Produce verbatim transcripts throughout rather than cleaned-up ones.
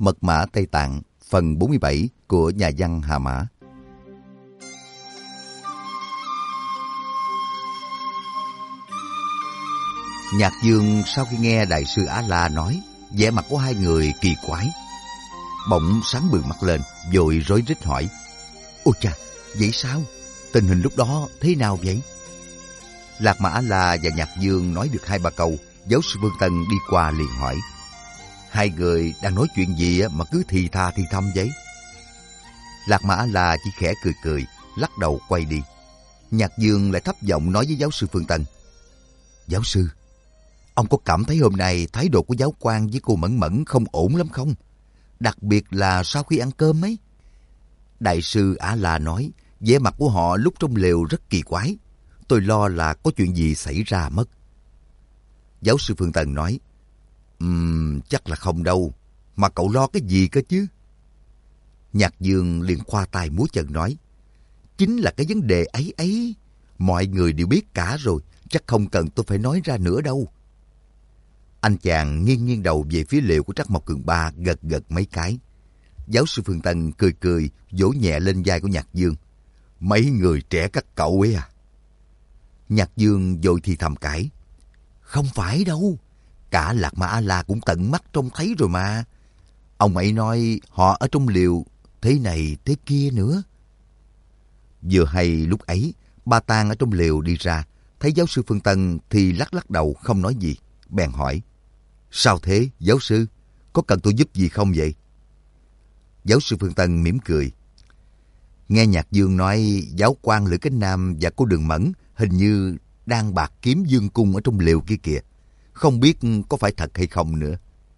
Mật mã Tây Tạng phần bốn mươi bảy của nhà văn Hà Mã. Nhạc Dương sau khi nghe Đại sư Á La nói, vẻ mặt của hai người kỳ quái. Bỗng sáng bừng mắt lên, vội rối rít hỏi: Ôi cha, vậy sao? Tình hình lúc đó thế nào vậy? Lạc Ma Á La và Nhạc Dương nói được hai ba câu, giáo sư Phương Tân đi qua liền hỏi: Hai người đang nói chuyện gì mà cứ thì tha thì thầm vậy? Lạc Ma Á La chỉ khẽ cười cười, lắc đầu quay đi. Nhạc Dương lại thấp giọng nói với giáo sư Phương Tân: Giáo sư, ông có cảm thấy hôm nay thái độ của giáo quan với cô Mẫn Mẫn không ổn lắm không? Đặc biệt là sau khi ăn cơm ấy. Đại sư Á La nói, vẻ mặt của họ lúc trong lều rất kỳ quái. Tôi lo là có chuyện gì xảy ra mất. Giáo sư Phương Tân nói: Ừm, chắc là không đâu. Mà cậu lo cái gì cơ chứ? Nhạc Dương liền khoa tay múa chân nói: Chính là cái vấn đề ấy ấy. Mọi người đều biết cả rồi, chắc không cần tôi phải nói ra nữa đâu. Anh chàng nghiêng nghiêng đầu về phía lều của Trắc Mộc Cường Ba, gật gật mấy cái. Giáo sư Phương Tân cười cười, vỗ nhẹ lên vai của Nhạc Dương: Mấy người trẻ các cậu ấy à? Nhạc Dương vội thì thầm cãi: Không phải đâu, cả Lạc Ma A La cũng tận mắt trông thấy rồi mà. Ông ấy nói họ ở trong liều thế này thế kia nữa. Vừa hay lúc ấy, Ba Tang ở trong liều đi ra, thấy giáo sư Phương Tân thì lắc lắc đầu không nói gì, bèn hỏi: Sao thế, giáo sư? Có cần tôi giúp gì không vậy? Giáo sư Phương Tân mỉm cười: Nghe Nhạc Dương nói giáo quan Lữ Cánh Nam và cô Đường Mẫn hình như đang bạc kiếm dương cung ở trong lều kia kìa. Không biết có phải thật hay không nữa.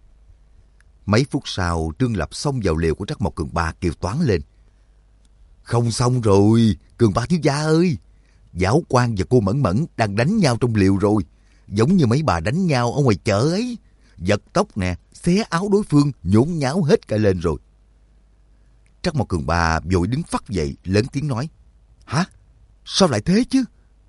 Mấy phút sau, Trương Lập xông vào lều của Trắc Mộc Cường Ba kêu toáng lên: Không xong rồi, Cường Ba thiếu gia ơi! Giáo quan và cô Mẫn Mẫn đang đánh nhau trong lều rồi. Giống như mấy bà đánh nhau ở ngoài chợ ấy. Giật tóc nè, xé áo đối phương, nhốn nháo hết cả lên rồi. Trắc Mộc Cường Ba vội đứng phắt dậy, lớn tiếng nói: Hả? Sao lại thế chứ?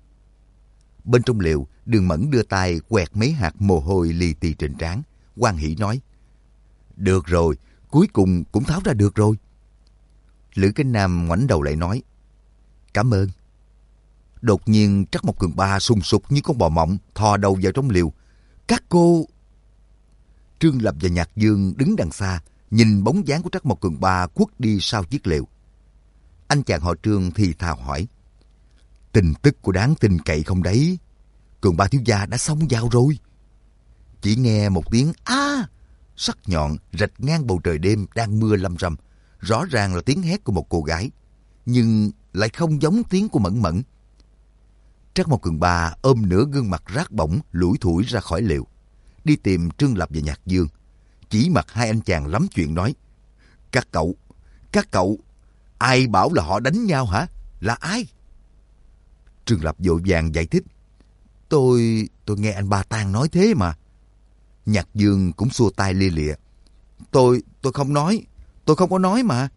Bên trong lều, Đường Mẫn đưa tay quẹt mấy hạt mồ hôi li ti trên trán, hoan hỉ nói: Được rồi, cuối cùng cũng tháo ra được rồi. Lữ Cánh Nam ngoảnh đầu lại nói: Cảm ơn. Đột nhiên Trắc Mộc Cường Ba sùng sục như con bò mộng, thò đầu vào trong lều. Các cô... Trương Lập và Nhạc Dương đứng đằng xa, nhìn bóng dáng của Trắc Mộc Cường Ba khuất đi sau chiếc lều. Anh chàng họ Trương thì thào hỏi: Tin tức của đáng tin cậy không đấy? Cường Ba thiếu gia đã xông vào rồi. Chỉ nghe một tiếng a sắc nhọn rạch ngang bầu trời đêm đang mưa lâm râm. Rõ ràng là tiếng hét của một cô gái, nhưng lại không giống tiếng của Mẫn Mẫn. Trắc Mộc Cường Ba ôm nửa gương mặt rát bỏng lủi thủi ra khỏi lều, đi tìm Trương Lập và Nhạc Dương. Chỉ mặt hai anh chàng lắm chuyện nói: Các cậu, các cậu, ai bảo là họ đánh nhau hả? Là ai? Trương Lập vội vàng giải thích: Tôi, tôi nghe anh Ba Tang nói thế mà. Nhạc Dương cũng xua tay lia lịa: Tôi, tôi không nói, tôi không có nói mà.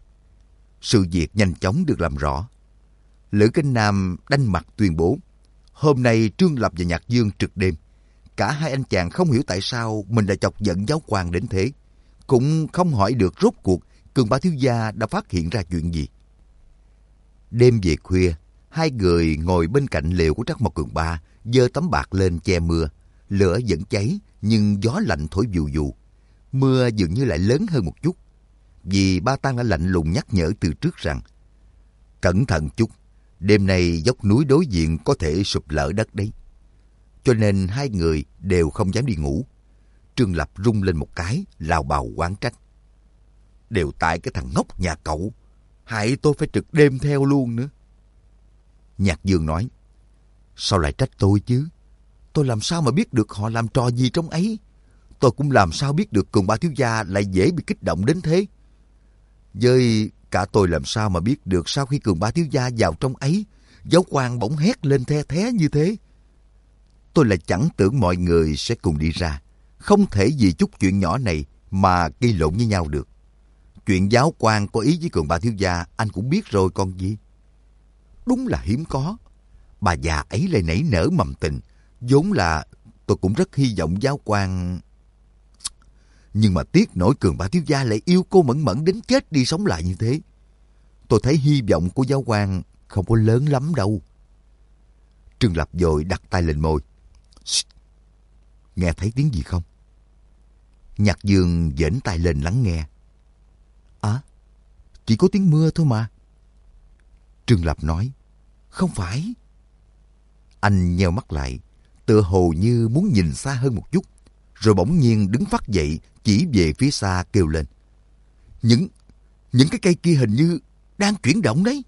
Sự việc nhanh chóng được làm rõ. Lữ Cánh Nam đanh mặt tuyên bố: Hôm nay Trương Lập và Nhạc Dương trực đêm. Cả hai anh chàng không hiểu tại sao mình đã chọc giận giáo quan đến thế. Cũng không hỏi được rốt cuộc Cường Ba thiếu gia đã phát hiện ra chuyện gì. Đêm về khuya, hai người ngồi bên cạnh lều của Trắc Mộc Cường Ba, giơ tấm bạt lên che mưa. Lửa vẫn cháy, nhưng gió lạnh thổi vù vù. Mưa dường như lại lớn hơn một chút, vì Ba Tang đã lạnh lùng nhắc nhở từ trước rằng: Cẩn thận chút, đêm nay dốc núi đối diện có thể sụp lở đất đấy. Cho nên hai người đều không dám đi ngủ. Trương Lập rung lên một cái, lào bào oán trách: Đều tại cái thằng ngốc nhà cậu, hại tôi phải trực đêm theo luôn nữa. Nhạc Dương nói: Sao lại trách tôi chứ? Tôi làm sao mà biết được họ làm trò gì trong ấy? Tôi cũng làm sao biết được Cường Ba thiếu gia lại dễ bị kích động đến thế? Với cả tôi làm sao mà biết được sau khi Cường Ba thiếu gia vào trong ấy, giáo quan bỗng hét lên the thé như thế? Tôi lại chẳng tưởng mọi người sẽ cùng đi ra. Không thể vì chút chuyện nhỏ này mà gây lộn với nhau được. Chuyện giáo quan có ý với Cường Ba thiếu gia anh cũng biết rồi còn gì. Đúng là hiếm có. Bà già ấy lại nảy nở mầm tình. Vốn là tôi cũng rất hy vọng giáo quan... Nhưng mà tiếc nổi Cường Ba thiếu gia lại yêu cô Mẫn Mẫn đến chết đi sống lại như thế. Tôi thấy hy vọng của giáo quan không có lớn lắm đâu. Trương Lập vội đặt tay lên môi. Nghe thấy tiếng gì không? Nhạc Dương giễnh tay lên lắng nghe. À, chỉ có tiếng mưa thôi mà. Trương Lập nói. Không phải. Anh nheo mắt lại, tựa hồ như muốn nhìn xa hơn một chút, rồi bỗng nhiên đứng phắt dậy, chỉ về phía xa kêu lên. Những, những cái cây kia hình như đang chuyển động đấy.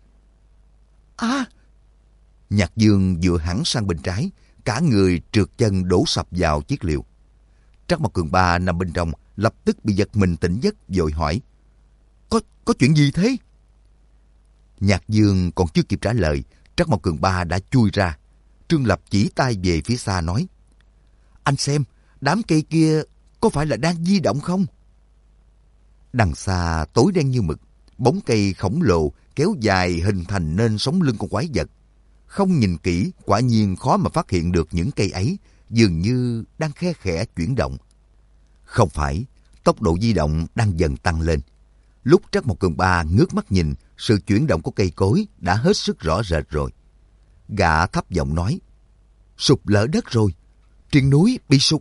À! Nhạc Dương dựa hẳn sang bên trái, cả người trượt chân đổ sập vào chiếc liều. Trắc Mộc Cường Ba nằm bên trong, lập tức bị giật mình tỉnh giấc, vội hỏi. Có, có chuyện gì thế? Nhạc Dương còn chưa kịp trả lời, Trắc Mộc Cường Ba đã chui ra. Trương Lập chỉ tay về phía xa nói. Anh xem, đám cây kia có phải là đang di động không? Đằng xa tối đen như mực, bóng cây khổng lồ kéo dài hình thành nên sống lưng con quái vật. Không nhìn kỹ, quả nhiên khó mà phát hiện được những cây ấy dường như đang khe khẽ chuyển động. Không phải, tốc độ di động đang dần tăng lên. Lúc Trắc Mộc Cường Ba ngước mắt nhìn, sự chuyển động của cây cối đã hết sức rõ rệt rồi. Gã thấp giọng nói. Sụp lở đất rồi, triền núi bị sụp.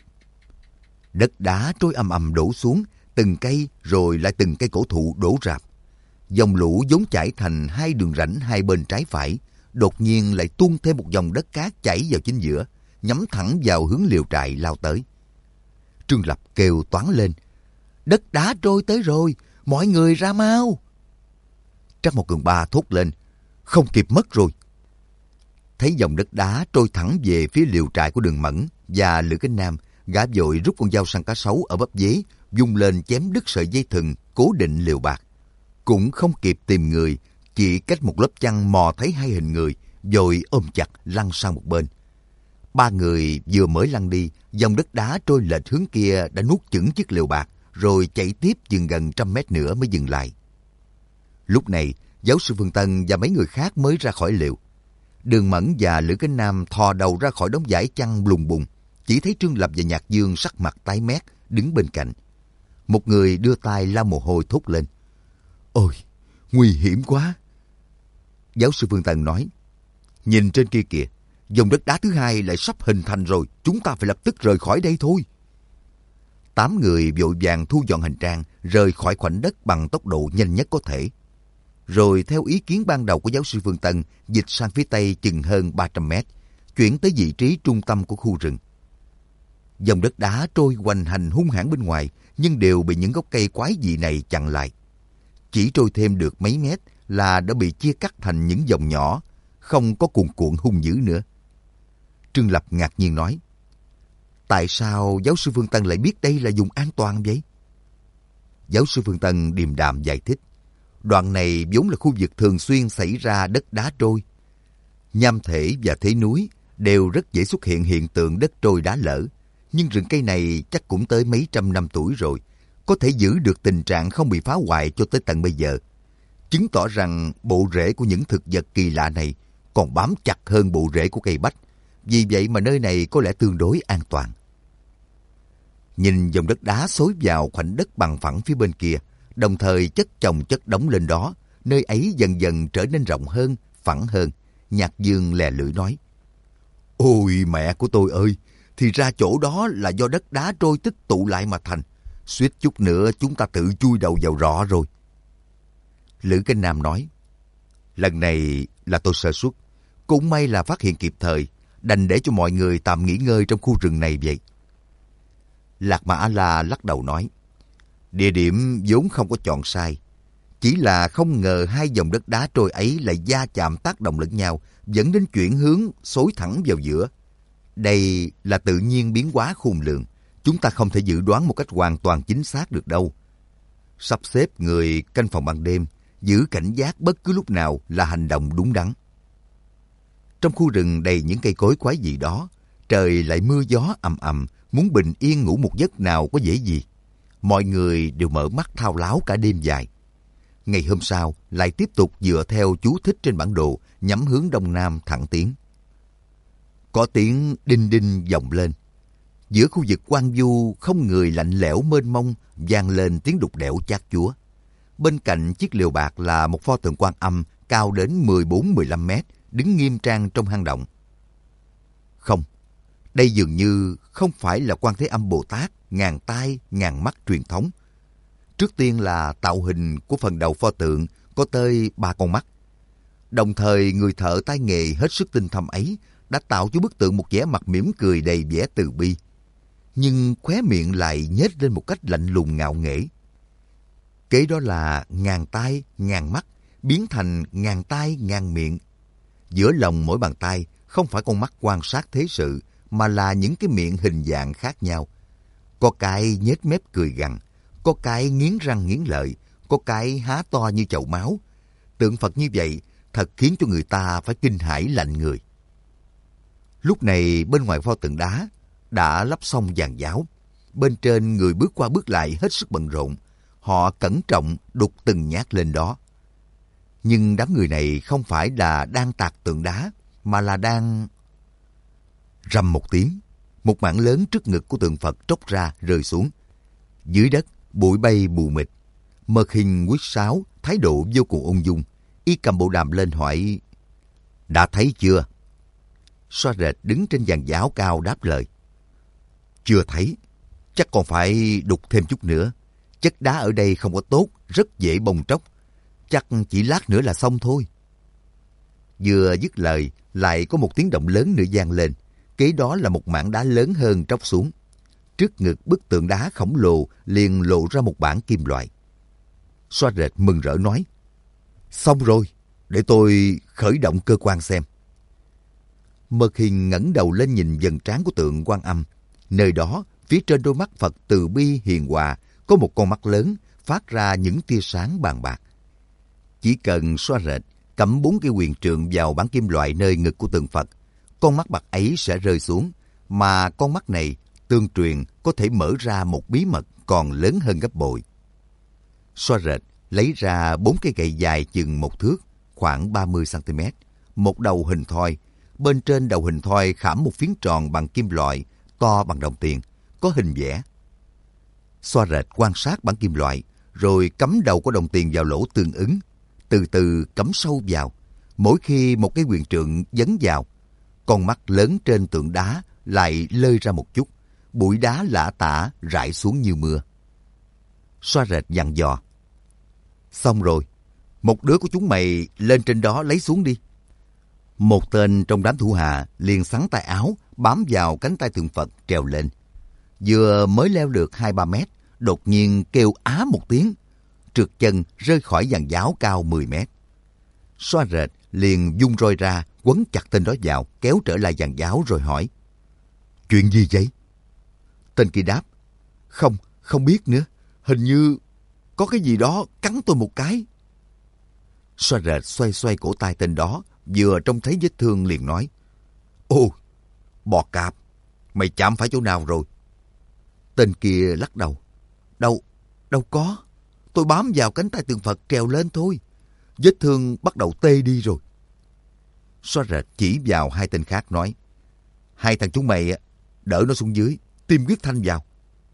Đất đá trôi ầm ầm đổ xuống, từng cây rồi lại từng cây cổ thụ đổ rạp. Dòng lũ vốn chảy thành hai đường rãnh hai bên trái phải, đột nhiên lại tuôn thêm một dòng đất cát chảy vào chính giữa, nhắm thẳng vào hướng liều trại lao tới. Trương Lập kêu toáng lên. Đất đá trôi tới rồi, mọi người ra mau. Trắc Mộc Cường Ba thốt lên. Không kịp mất rồi. Thấy dòng đất đá trôi thẳng về phía liều trại của Đường Mẫn và Lữ Cánh Nam, gã vội rút con dao săn cá sấu ở bắp dế, vung lên chém đứt sợi dây thừng cố định liều bạc. Cũng không kịp tìm người, chỉ cách một lớp chăn mò thấy hai hình người, vội ôm chặt lăn sang một bên. Ba người vừa mới lăn đi, dòng đất đá trôi lệch hướng kia đã nuốt chửng chiếc liều bạc, rồi chạy tiếp chừng gần trăm mét nữa mới dừng lại. Lúc này, giáo sư Phương Tân và mấy người khác mới ra khỏi liều. Đường Mẫn và Lữ Cánh Nam thò đầu ra khỏi đống vải chăn lùng bùng, chỉ thấy Trương Lập và Nhạc Dương sắc mặt tái mét đứng bên cạnh. Một người đưa tay lau mồ hôi thốt lên. Ôi, nguy hiểm quá. Giáo sư Phương Tân nói. Nhìn trên kia kìa, dòng đất đá thứ hai lại sắp hình thành rồi, chúng ta phải lập tức rời khỏi đây thôi. Tám người vội vàng thu dọn hành trang, rời khỏi khoảnh đất bằng tốc độ nhanh nhất có thể. Rồi theo ý kiến ban đầu của giáo sư Phương Tân, dịch sang phía tây chừng hơn ba trăm mét, chuyển tới vị trí trung tâm của khu rừng. Dòng đất đá trôi hoành hành hung hãn bên ngoài, nhưng đều bị những gốc cây quái dị này chặn lại. Chỉ trôi thêm được mấy mét là đã bị chia cắt thành những dòng nhỏ, không có cuồn cuộn hung dữ nữa. Trương Lập ngạc nhiên nói. Tại sao giáo sư Phương Tân lại biết đây là vùng an toàn vậy? Giáo sư Phương Tân điềm đạm giải thích. Đoạn này vốn là khu vực thường xuyên xảy ra đất đá trôi. Nham thể và thế núi đều rất dễ xuất hiện hiện tượng đất trôi đá lở. Nhưng rừng cây này chắc cũng tới mấy trăm năm tuổi rồi, có thể giữ được tình trạng không bị phá hoại cho tới tận bây giờ. Chứng tỏ rằng bộ rễ của những thực vật kỳ lạ này còn bám chặt hơn bộ rễ của cây bách. Vì vậy mà nơi này có lẽ tương đối an toàn. Nhìn dòng đất đá xối vào khoảnh đất bằng phẳng phía bên kia, đồng thời chất chồng chất đống lên đó, nơi ấy dần dần trở nên rộng hơn, phẳng hơn. Nhạc Dương lè lưỡi nói. Ôi mẹ của tôi ơi, thì ra chỗ đó là do đất đá trôi tích tụ lại mà thành. Suýt chút nữa chúng ta tự chui đầu vào rọ rồi. Lữ Cánh Nam nói. Lần này là tôi sơ suất, cũng may là phát hiện kịp thời, đành để cho mọi người tạm nghỉ ngơi trong khu rừng này vậy. Lạc Mà A-la lắc đầu nói. Địa điểm vốn không có chọn sai, chỉ là không ngờ hai dòng đất đá trôi ấy lại va chạm tác động lẫn nhau, dẫn đến chuyển hướng xối thẳng vào giữa. Đây là tự nhiên biến hóa khôn lường, chúng ta không thể dự đoán một cách hoàn toàn chính xác được đâu. Sắp xếp người canh phòng ban đêm, giữ cảnh giác bất cứ lúc nào là hành động đúng đắn. Trong khu rừng đầy những cây cối quái dị đó, trời lại mưa gió ầm ầm, muốn bình yên ngủ một giấc nào có dễ gì. Mọi người đều mở mắt thao láo cả đêm dài. Ngày hôm sau lại tiếp tục dựa theo chú thích trên bản đồ, nhắm hướng đông nam thẳng tiến. Có tiếng đinh đinh vọng lên. Giữa khu vực hoang vu không người lạnh lẽo mênh mông vang lên tiếng đục đẽo chát chúa. Bên cạnh chiếc lều bạc là một pho tượng Quan Âm cao đến mười bốn mười lăm mét, đứng nghiêm trang trong hang động. Không, đây dường như không phải là Quan Thế Âm Bồ Tát ngàn tai ngàn mắt truyền thống. Trước tiên là tạo hình của phần đầu pho tượng có tới ba con mắt. Đồng thời người thợ tay nghề hết sức tinh thâm ấy đã tạo cho bức tượng một vẻ mặt mỉm cười đầy vẻ từ bi. Nhưng khóe miệng lại nhếch lên một cách lạnh lùng ngạo nghễ. Kế đó là ngàn tai ngàn mắt biến thành ngàn tai ngàn miệng. Giữa lòng mỗi bàn tay không phải con mắt quan sát thế sự, mà là những cái miệng hình dạng khác nhau. Có cái nhếch mép cười gằn, có cái nghiến răng nghiến lợi, có cái há to như chậu máu. Tượng Phật như vậy thật khiến cho người ta phải kinh hãi lạnh người. Lúc này bên ngoài pho tượng đá đã lắp xong giàn giáo. Bên trên người bước qua bước lại hết sức bận rộn. Họ cẩn trọng đục từng nhát lên đó. Nhưng đám người này không phải là đang tạc tượng đá, mà là đang... Rầm một tiếng, một mảng lớn trước ngực của tượng Phật tróc ra rơi xuống. Dưới đất, bụi bay mù mịt. Mật Hình quýt sáo, thái độ vô cùng ung dung. Y cầm bộ đàm lên hỏi, đã thấy chưa? Xoa Rệt đứng trên giàn giáo cao đáp lời, chưa thấy, chắc còn phải đục thêm chút nữa. Chất đá ở đây không có tốt, rất dễ bong tróc. Chắc chỉ lát nữa là xong thôi. Vừa dứt lời, lại có một tiếng động lớn nữa vang lên. Kế đó là một mảng đá lớn hơn tróc xuống. Trước ngực bức tượng đá khổng lồ liền lộ ra một bản kim loại. Xoa Rệt mừng rỡ nói, xong rồi, để tôi khởi động cơ quan xem. Mật Hình ngẩng đầu lên nhìn vầng trán của tượng Quan Âm. Nơi đó, phía trên đôi mắt Phật từ bi hiền hòa, có một con mắt lớn phát ra những tia sáng bàn bạc. Chỉ cần Xoa Rệt cắm bốn cây huyền trượng vào bản kim loại nơi ngực của tượng Phật, con mắt bạc ấy sẽ rơi xuống, mà con mắt này tương truyền có thể mở ra một bí mật còn lớn hơn gấp bội. Xoa Rệt lấy ra bốn cây gậy dài chừng một thước, khoảng ba mươi xăng ti mét, một đầu hình thoi. Bên trên đầu hình thoi khảm một phiến tròn bằng kim loại to bằng đồng tiền, có hình vẽ. Xoa Rệt quan sát bản kim loại, rồi cắm đầu của đồng tiền vào lỗ tương ứng, từ từ cắm sâu vào. Mỗi khi một cái huyền trượng dấn vào, con mắt lớn trên tượng đá lại lơi ra một chút, bụi đá lả tả rải xuống như mưa. Xoa Rệt dặn dò, xong rồi, một đứa của chúng mày lên trên đó lấy xuống đi. Một tên trong đám thủ hạ liền xắn tay áo, bám vào cánh tay tượng Phật trèo lên. Vừa mới leo được hai ba mét, đột nhiên kêu á một tiếng, trượt chân rơi khỏi giàn giáo cao mười mét. Xoa Rệt liền vung roi ra, quấn chặt tên đó vào, kéo trở lại giàn giáo rồi hỏi, chuyện gì vậy? Tên kia đáp, không, không biết nữa, hình như có cái gì đó cắn tôi một cái. Xoa Rệt xoay xoay cổ tay tên đó, vừa trông thấy vết thương liền nói, ồ, bò cạp, mày chạm phải chỗ nào rồi? Tên kia lắc đầu, đâu, đâu có, tôi bám vào cánh tay tượng Phật trèo lên thôi, vết thương bắt đầu tê đi rồi. Xoa Rệt chỉ vào hai tên khác nói, hai thằng chúng mày đỡ nó xuống dưới, tiêm huyết thanh vào.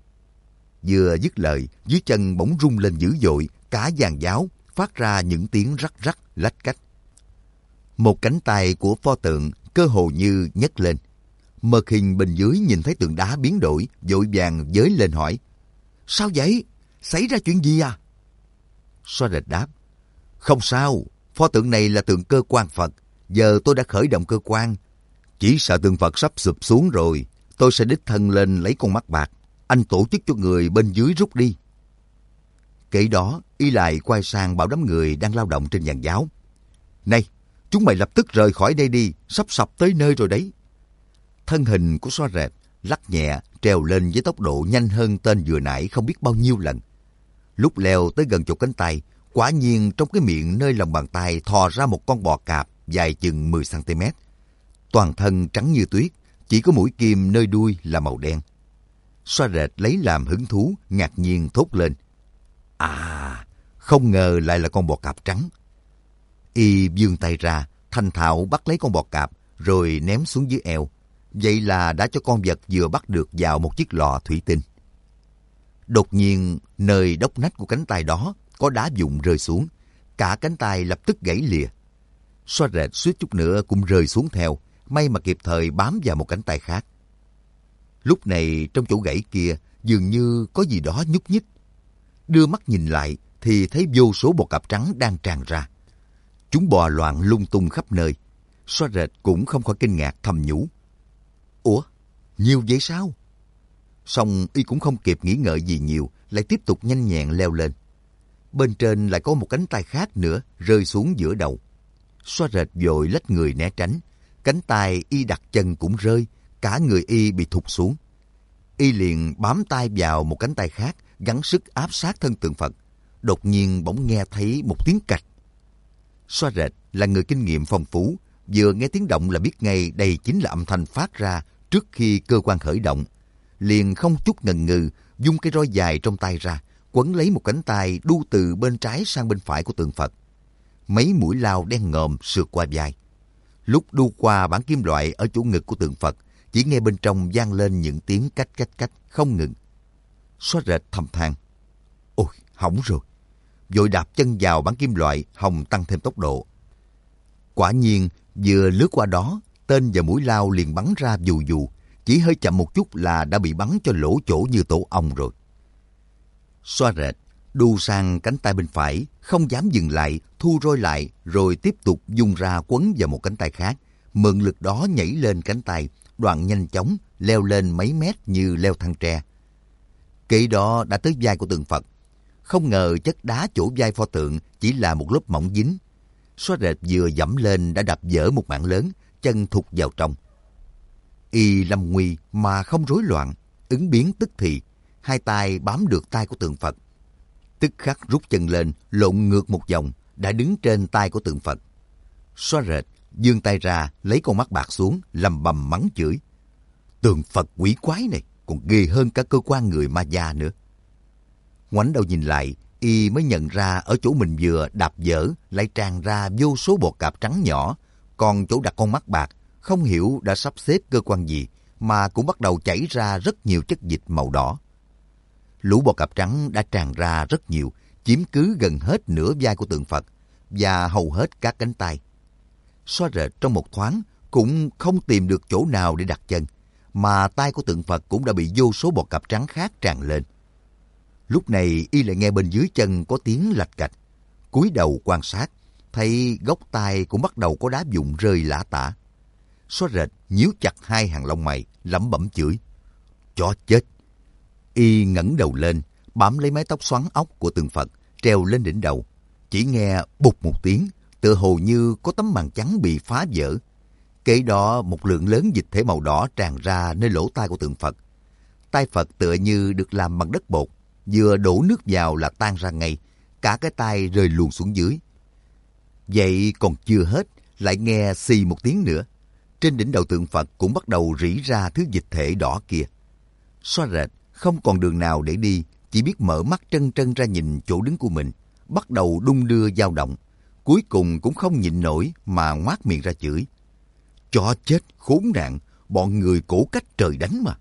Vừa dứt lời, dưới chân bỗng rung lên dữ dội, cả giàn giáo phát ra những tiếng rắc rắc lách cách. Một cánh tay của pho tượng cơ hồ như nhấc lên. Mật Hình bên dưới nhìn thấy tượng đá biến đổi, vội vàng giới lên hỏi, sao vậy? Xảy ra chuyện gì à? Xoa Rệt đáp, không sao, pho tượng này là tượng cơ quan Phật. Giờ tôi đã khởi động cơ quan. Chỉ sợ tượng Phật sắp sụp xuống rồi, tôi sẽ đích thân lên lấy con mắt bạc. Anh tổ chức cho người bên dưới rút đi. Kể đó, y lại quay sang bảo đám người đang lao động trên giàn giáo, này, chúng mày lập tức rời khỏi đây đi, sắp sập tới nơi rồi đấy. Thân hình của Xoa Rệt lắc nhẹ trèo lên với tốc độ nhanh hơn tên vừa nãy không biết bao nhiêu lần. Lúc leo tới gần chỗ cánh tay, quả nhiên trong cái miệng nơi lòng bàn tay thò ra một con bò cạp dài chừng mười xăng ti mét. Toàn thân trắng như tuyết, chỉ có mũi kim nơi đuôi là màu đen. Xoa Rệt lấy làm hứng thú, ngạc nhiên thốt lên, à, không ngờ lại là con bò cạp trắng. Y vươn tay ra, thành thạo bắt lấy con bò cạp, rồi ném xuống dưới eo. Vậy là đã cho con vật vừa bắt được vào một chiếc lọ thủy tinh. Đột nhiên, nơi đốc nách của cánh tay đó có đá vụn rơi xuống. Cả cánh tay lập tức gãy lìa. Xoa rệt suýt chút nữa cũng rơi xuống theo, may mà kịp thời bám vào một cánh tay khác. Lúc này trong chỗ gãy kia dường như có gì đó nhúc nhích. Đưa mắt nhìn lại thì thấy vô số bọ cạp trắng đang tràn ra. Chúng bò loạn lung tung khắp nơi. Xoa rệt cũng không khỏi kinh ngạc thầm nhủ. Ủa, nhiều vậy sao? Xong y cũng không kịp nghĩ ngợi gì nhiều, lại tiếp tục nhanh nhẹn leo lên. Bên trên lại có một cánh tay khác nữa rơi xuống giữa đầu. Xoa rệt vội lách người né tránh. Cánh tay y đặt chân cũng rơi, cả người y bị thụt xuống. Y liền bám tay vào một cánh tay khác, gắng sức áp sát thân tượng Phật. Đột nhiên bỗng nghe thấy một tiếng cạch. Xoa rệt là người kinh nghiệm phong phú, vừa nghe tiếng động là biết ngay đây chính là âm thanh phát ra trước khi cơ quan khởi động. Liền không chút ngần ngừ, vung cái roi dài trong tay ra, quấn lấy một cánh tay đu từ bên trái sang bên phải của tượng Phật. Mấy mũi lao đen ngòm sượt qua vai. Lúc đu qua bản kim loại ở chỗ ngực của tượng Phật, chỉ nghe bên trong vang lên những tiếng cách cách cách không ngừng. Xoa rệt thầm than. Ôi, hỏng rồi. Vội đạp chân vào bản kim loại, hòng tăng thêm tốc độ. Quả nhiên, vừa lướt qua đó, tên và mũi lao liền bắn ra dù dù. Chỉ hơi chậm một chút là đã bị bắn cho lỗ chỗ như tổ ong rồi. Xoa rệt đu sang cánh tay bên phải, không dám dừng lại, thu roi lại, rồi tiếp tục dùng ra quấn vào một cánh tay khác. Mượn lực đó nhảy lên cánh tay, đoạn nhanh chóng leo lên mấy mét như leo thang tre. Kế đó đã tới vai của tượng Phật. Không ngờ chất đá chỗ vai pho tượng chỉ là một lớp mỏng dính. Xoa rệt vừa dẫm lên đã đập vỡ một mảng lớn, chân thụt vào trong. Y lâm nguy mà không rối loạn, ứng biến tức thì, hai tay bám được tay của tượng Phật. Tức khắc rút chân lên, lộn ngược một vòng, đã đứng trên tay của tượng Phật. Xoa rệt giương tay ra, lấy con mắt bạc xuống, lầm bầm mắng chửi. Tượng Phật quỷ quái này còn ghê hơn cả cơ quan người ma da nữa. Ngoảnh đầu nhìn lại, y mới nhận ra ở chỗ mình vừa đạp dở lại tràn ra vô số bọt cạp trắng nhỏ, còn chỗ đặt con mắt bạc không hiểu đã sắp xếp cơ quan gì mà cũng bắt đầu chảy ra rất nhiều chất dịch màu đỏ. Lũ bọ cạp trắng đã tràn ra rất nhiều, chiếm cứ gần hết nửa vai của tượng Phật và hầu hết các cánh tay. Xoa rệt trong một thoáng cũng không tìm được chỗ nào để đặt chân, mà tay của tượng Phật cũng đã bị vô số bọ cạp trắng khác tràn lên. Lúc này y lại nghe bên dưới chân có tiếng lạch cạch. Cúi đầu quan sát, thấy gốc tay cũng bắt đầu có đá vụn rơi lả tả. Xoa rệt nhíu chặt hai hàng lông mày, lẩm bẩm chửi. Chó chết! Y ngẩng đầu lên, bám lấy mái tóc xoắn ốc của tượng Phật, treo lên đỉnh đầu. Chỉ nghe bụt một tiếng, tựa hồ như có tấm màn trắng bị phá vỡ. Kế đó một lượng lớn dịch thể màu đỏ tràn ra nơi lỗ tai của tượng Phật. Tai Phật tựa như được làm bằng đất bột, vừa đổ nước vào là tan ra ngay, cả cái tai rơi luồn xuống dưới. Vậy còn chưa hết, lại nghe xì một tiếng nữa. Trên đỉnh đầu tượng Phật cũng bắt đầu rỉ ra thứ dịch thể đỏ kia. Xoa rệt không còn đường nào để đi, chỉ biết mở mắt trân trân ra nhìn chỗ đứng của mình, bắt đầu đung đưa dao động. Cuối cùng cũng không nhịn nổi mà ngoác miệng ra chửi. Chó chết khốn nạn, bọn người cổ cách trời đánh mà.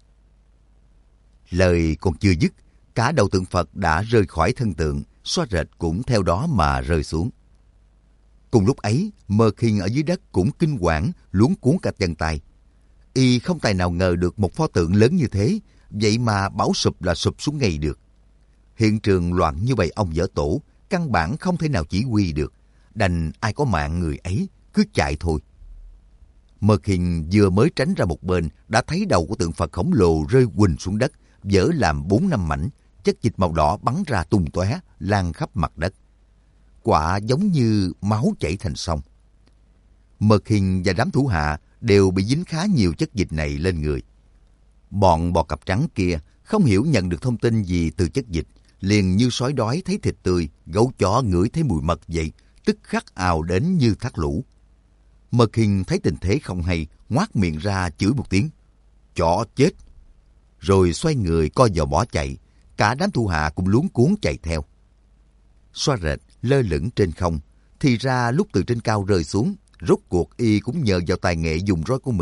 Lời còn chưa dứt, cả đầu tượng Phật đã rơi khỏi thân tượng, xoa rệt cũng theo đó mà rơi xuống. Cùng lúc ấy, Mơ Khiên ở dưới đất cũng kinh hoàng, luống cuống cả chân tay. Y không tài nào ngờ được một pho tượng lớn như thế, vậy mà bảo sụp là sụp xuống ngay được. Hiện trường loạn như bầy ong dở tổ, căn bản không thể nào chỉ huy được. Đành ai có mạng người ấy, cứ chạy thôi. Mơ Khiên vừa mới tránh ra một bên, đã thấy đầu của tượng Phật khổng lồ rơi quỳnh xuống đất, vỡ làm bốn năm mảnh, chất dịch màu đỏ bắn ra tung tóe, lan khắp mặt đất. Quả giống như máu chảy thành sông. Mơ Khiên và đám thủ hạ đều bị dính khá nhiều chất dịch này lên người. Bọn bò cạp trắng kia không hiểu nhận được thông tin gì từ chất dịch, liền như sói đói thấy thịt tươi, gấu chó ngửi thấy mùi mật vậy, tức khắc ào đến như thác lũ. Mơ Khiên thấy tình thế không hay, ngoác miệng ra chửi một tiếng. Chó chết! Rồi xoay người co giò bỏ chạy, cả đám thủ hạ cũng luống cuống chạy theo. Xoa rệt lơ lửng trên không, thì ra lúc từ trên cao rơi xuống, rốt cuộc y cũng nhờ vào tài nghệ dùng roi của mình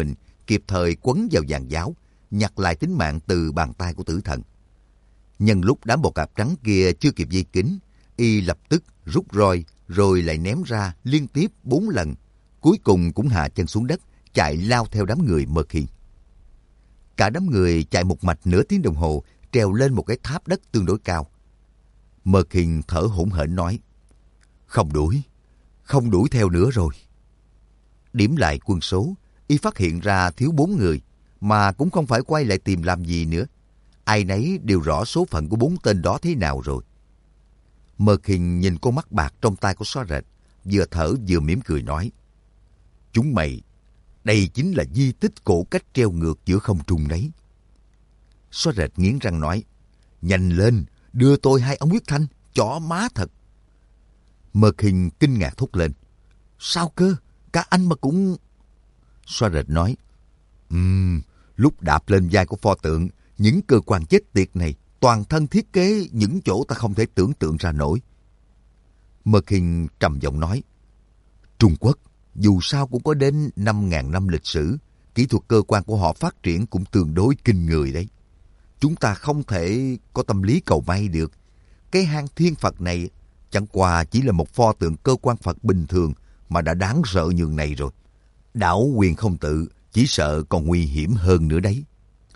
kịp thời quấn vào giàn giáo, nhặt lại tính mạng từ bàn tay của tử thần. Nhân lúc đám bò cạp trắng kia chưa kịp vây kín, y lập tức rút roi rồi lại ném ra liên tiếp bốn lần, cuối cùng cũng hạ chân xuống đất, chạy lao theo đám người Mơ Khiên. Cả đám người chạy một mạch nửa tiếng đồng hồ, trèo lên một cái tháp đất tương đối cao. Mơ Khiên thở hổn hển nói, không đuổi, không đuổi theo nữa rồi. Điểm lại quân số, y phát hiện ra thiếu bốn người, mà cũng không phải quay lại tìm làm gì nữa. Ai nấy đều rõ số phận của bốn tên đó thế nào rồi. Mơ Khiên nhìn con mắt bạc trong tay của xóa rệt, vừa thở vừa mỉm cười nói, chúng mày, đây chính là di tích cổ cách treo ngược giữa không trung đấy. Xóa rệt nghiến răng nói, nhanh lên, đưa tôi hai ống huyết thanh, chó má thật. Mơ Khiên kinh ngạc thốt lên, sao cơ, cả anh mà cũng... Xóa rệt nói, ừm, um, lúc đạp lên vai của pho tượng, những cơ quan chết tiệt này toàn thân thiết kế những chỗ ta không thể tưởng tượng ra nổi. Mơ Khiên trầm giọng nói, Trung Quốc dù sao cũng có đến năm ngàn năm lịch sử, kỹ thuật cơ quan của họ phát triển cũng tương đối kinh người đấy. Chúng ta không thể có tâm lý cầu may được. Cái hang thiên Phật này chẳng qua chỉ là một pho tượng cơ quan Phật bình thường mà đã đáng sợ nhường này rồi. Đảo Quyền Không Tự chỉ sợ còn nguy hiểm hơn nữa đấy.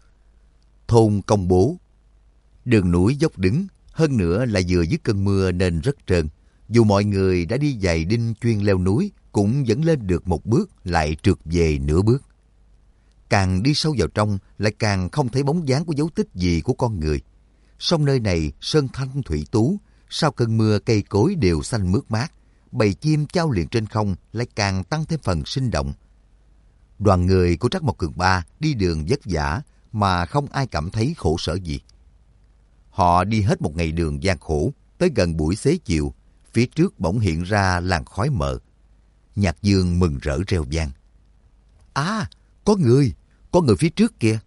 Thôn Công Bố. Đường núi dốc đứng, hơn nữa là vừa dứt cơn mưa nên rất trơn. Dù mọi người đã đi giày đinh chuyên leo núi, cũng vẫn lên được một bước lại trượt về nửa bước. Càng đi sâu vào trong, lại càng không thấy bóng dáng của dấu tích gì của con người. Song nơi này sơn thanh thủy tú, sau cơn mưa cây cối đều xanh mướt mát, bầy chim chao luyện trên không lại càng tăng thêm phần sinh động. Đoàn người của Trắc Mộc Cường Ba đi đường vất vả mà không ai cảm thấy khổ sở gì. Họ đi hết một ngày đường gian khổ, tới gần buổi xế chiều, phía trước bỗng hiện ra làn khói mờ. Nhạc Dương mừng rỡ reo vang. À, có người, có người phía trước kìa.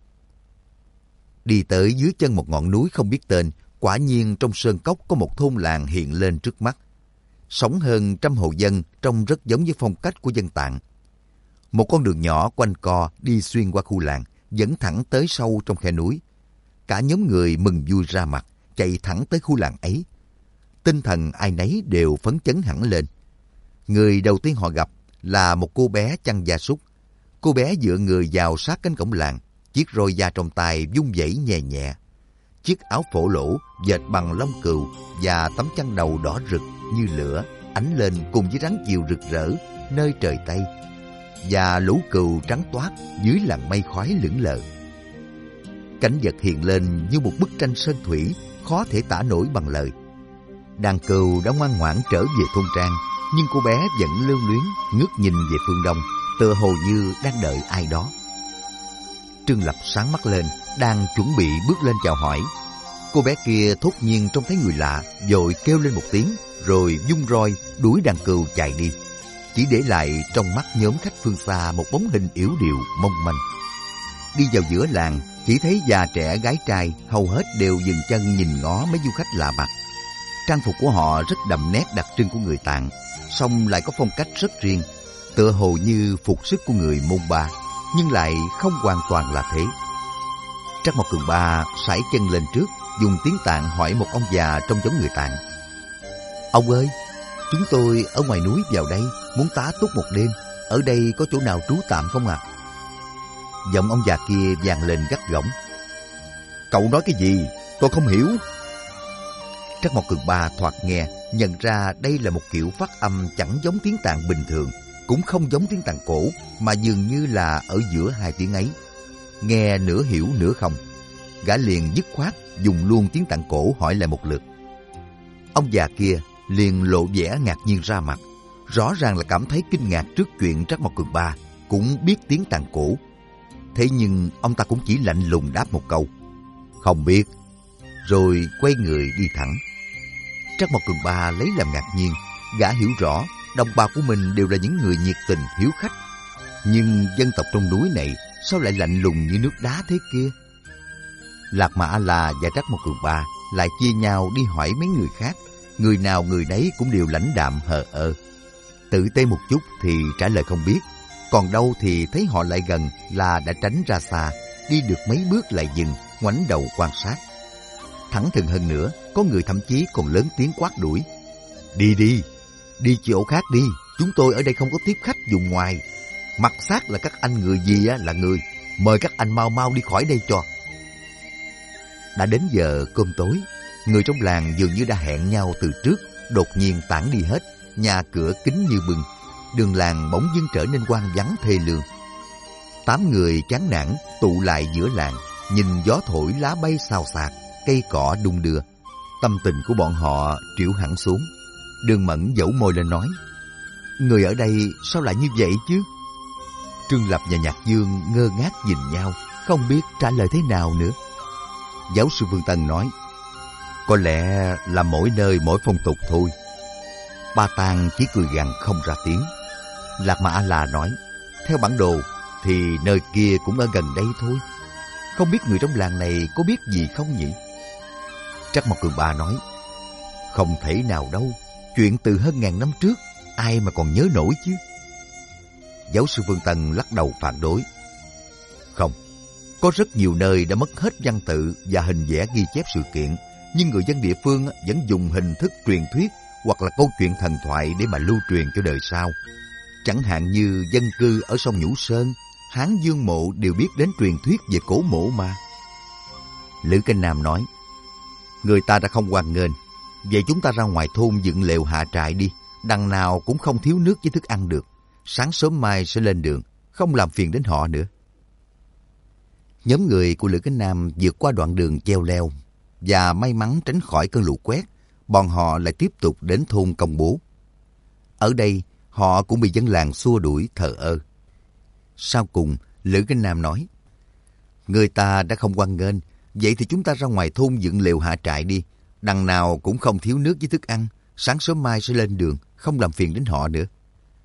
Đi tới dưới chân một ngọn núi không biết tên, quả nhiên trong sơn cốc có một thôn làng hiện lên trước mắt. Sống hơn trăm hộ dân, trông rất giống với phong cách của dân Tạng. Một con đường nhỏ quanh co đi xuyên qua khu làng, dẫn thẳng tới sâu trong khe núi. Cả nhóm người mừng vui ra mặt, chạy thẳng tới khu làng ấy. Tinh thần ai nấy đều phấn chấn hẳn lên. Người đầu tiên họ gặp là một cô bé chăn gia súc. Cô bé dựa người vào sát cánh cổng làng, chiếc roi da trong tay vung vẩy nhẹ nhẹ. Chiếc áo phổ lỗ dệt bằng lông cừu và tấm chăn đầu đỏ rực như lửa ánh lên cùng với rắn chiều rực rỡ nơi trời Tây, và lũ cừu trắng toát dưới làn mây khói lững lờ. Cảnh vật hiện lên như một bức tranh sơn thủy khó thể tả nổi bằng lời. Đàn cừu đã ngoan ngoãn trở về thôn trang, nhưng cô bé vẫn lưu luyến ngước nhìn về phương đông, tựa hồ như đang đợi ai đó. Trương Lập sáng mắt lên, đang chuẩn bị bước lên chào hỏi. Cô bé kia thốt nhiên trông thấy người lạ, vội kêu lên một tiếng, rồi vung roi đuổi đàn cừu chạy đi, chỉ để lại trong mắt nhóm khách phương xa một bóng hình yểu điệu mong manh. Đi vào giữa làng, chỉ thấy già trẻ gái trai hầu hết đều dừng chân nhìn ngó mấy du khách lạ mặt. Trang phục của họ rất đậm nét đặc trưng của người Tạng, song lại có phong cách rất riêng, tựa hồ như phục sức của người Môn Ba, nhưng lại không hoàn toàn là thế. Trắc Mộc Cường Ba sải chân lên trước, dùng tiếng Tạng hỏi một ông già trông giống người Tạng. Ông ơi, chúng tôi ở ngoài núi vào đây, muốn tá túc một đêm, ở đây có chỗ nào trú tạm không ạ? À? Giọng ông già kia vang lên gắt gỏng. Cậu nói cái gì? Tôi không hiểu. Trắc Mộc Cường Ba thoạt nghe, nhận ra đây là một kiểu phát âm chẳng giống tiếng Tạng bình thường, cũng không giống tiếng Tạng cổ, mà dường như là ở giữa hai tiếng ấy. Nghe nửa hiểu nửa không, gã liền dứt khoát dùng luôn tiếng Tạng cổ hỏi lại một lượt. Ông già kia liền lộ vẻ ngạc nhiên ra mặt, rõ ràng là cảm thấy kinh ngạc trước chuyện Trắc Mộc Cường Ba cũng biết tiếng Tạng cổ. Thế nhưng ông ta cũng chỉ lạnh lùng đáp một câu, không biết, rồi quay người đi thẳng. Trắc Mộc Cường Ba lấy làm ngạc nhiên, gã hiểu rõ đồng bào của mình đều là những người nhiệt tình hiếu khách, nhưng dân tộc trong núi này sao lại lạnh lùng như nước đá thế kia? Lạc Mà A-la và Trắc Mộc Cường Ba lại chia nhau đi hỏi mấy người khác, người nào người đấy cũng đều lãnh đạm hờ ơ. Tử tế một chút thì trả lời không biết, Còn đâu thì thấy họ lại gần là đã tránh ra xa, đi được mấy bước lại dừng, ngoảnh đầu quan sát. Thẳng thừng hơn nữa, có người thậm chí còn lớn tiếng quát đuổi. Đi đi, đi chỗ khác đi, chúng tôi ở đây không có tiếp khách dùng ngoài. Mặt xác là các anh người gì á là người, mời các anh mau mau đi khỏi đây cho. Đã đến giờ cơm tối, người trong làng dường như đã hẹn nhau từ trước, đột nhiên tản đi hết, nhà cửa kín như bưng, đường làng bỗng dưng trở nên hoang vắng thê lương. Tám người chán nản tụ lại giữa làng, nhìn gió thổi lá bay xào xạc, cây cỏ đung đưa. Tâm tình của bọn họ trĩu hẳn xuống. Đường Mẫn dẫu môi lên nói, người ở đây sao lại như vậy chứ? Trương Lập và Nhạc Dương ngơ ngác nhìn nhau, không biết trả lời thế nào nữa. Giáo sư Vương Tân nói, có lẽ là mỗi nơi mỗi phong tục thôi. Ba Tàng chỉ cười gằn không ra tiếng. Lạc Mà A-la nói, theo bản đồ thì nơi kia cũng ở gần đây thôi. Không biết người trong làng này có biết gì không nhỉ? Trắc Mộc Cường Ba nói, không thể nào đâu, chuyện từ hơn ngàn năm trước, ai mà còn nhớ nổi chứ? Giáo sư Vương Tân lắc đầu phản đối. Không, có rất nhiều nơi đã mất hết văn tự và hình vẽ ghi chép sự kiện, nhưng người dân địa phương vẫn dùng hình thức truyền thuyết hoặc là câu chuyện thần thoại để mà lưu truyền cho đời sau. Chẳng hạn như dân cư ở sông Nhũ Sơn, Hán Dương Mộ đều biết đến truyền thuyết về cổ mộ mà. Lữ Kinh Nam nói, người ta đã không hoan nghênh, vậy chúng ta ra ngoài thôn dựng lều hạ trại đi, đằng nào cũng không thiếu nước với thức ăn được. Sáng sớm mai sẽ lên đường, không làm phiền đến họ nữa. Nhóm người của Lữ Kinh Nam vượt qua đoạn đường treo leo và may mắn tránh khỏi cơn lũ quét, bọn họ lại tiếp tục đến thôn Công Bố. Ở đây, họ cũng bị dân làng xua đuổi thờ ơ. Sau cùng, Lữ Kinh Nam nói, người ta đã không hoan nghênh, vậy thì chúng ta ra ngoài thôn dựng lều hạ trại đi, đằng nào cũng không thiếu nước với thức ăn, sáng sớm mai sẽ lên đường, không làm phiền đến họ nữa.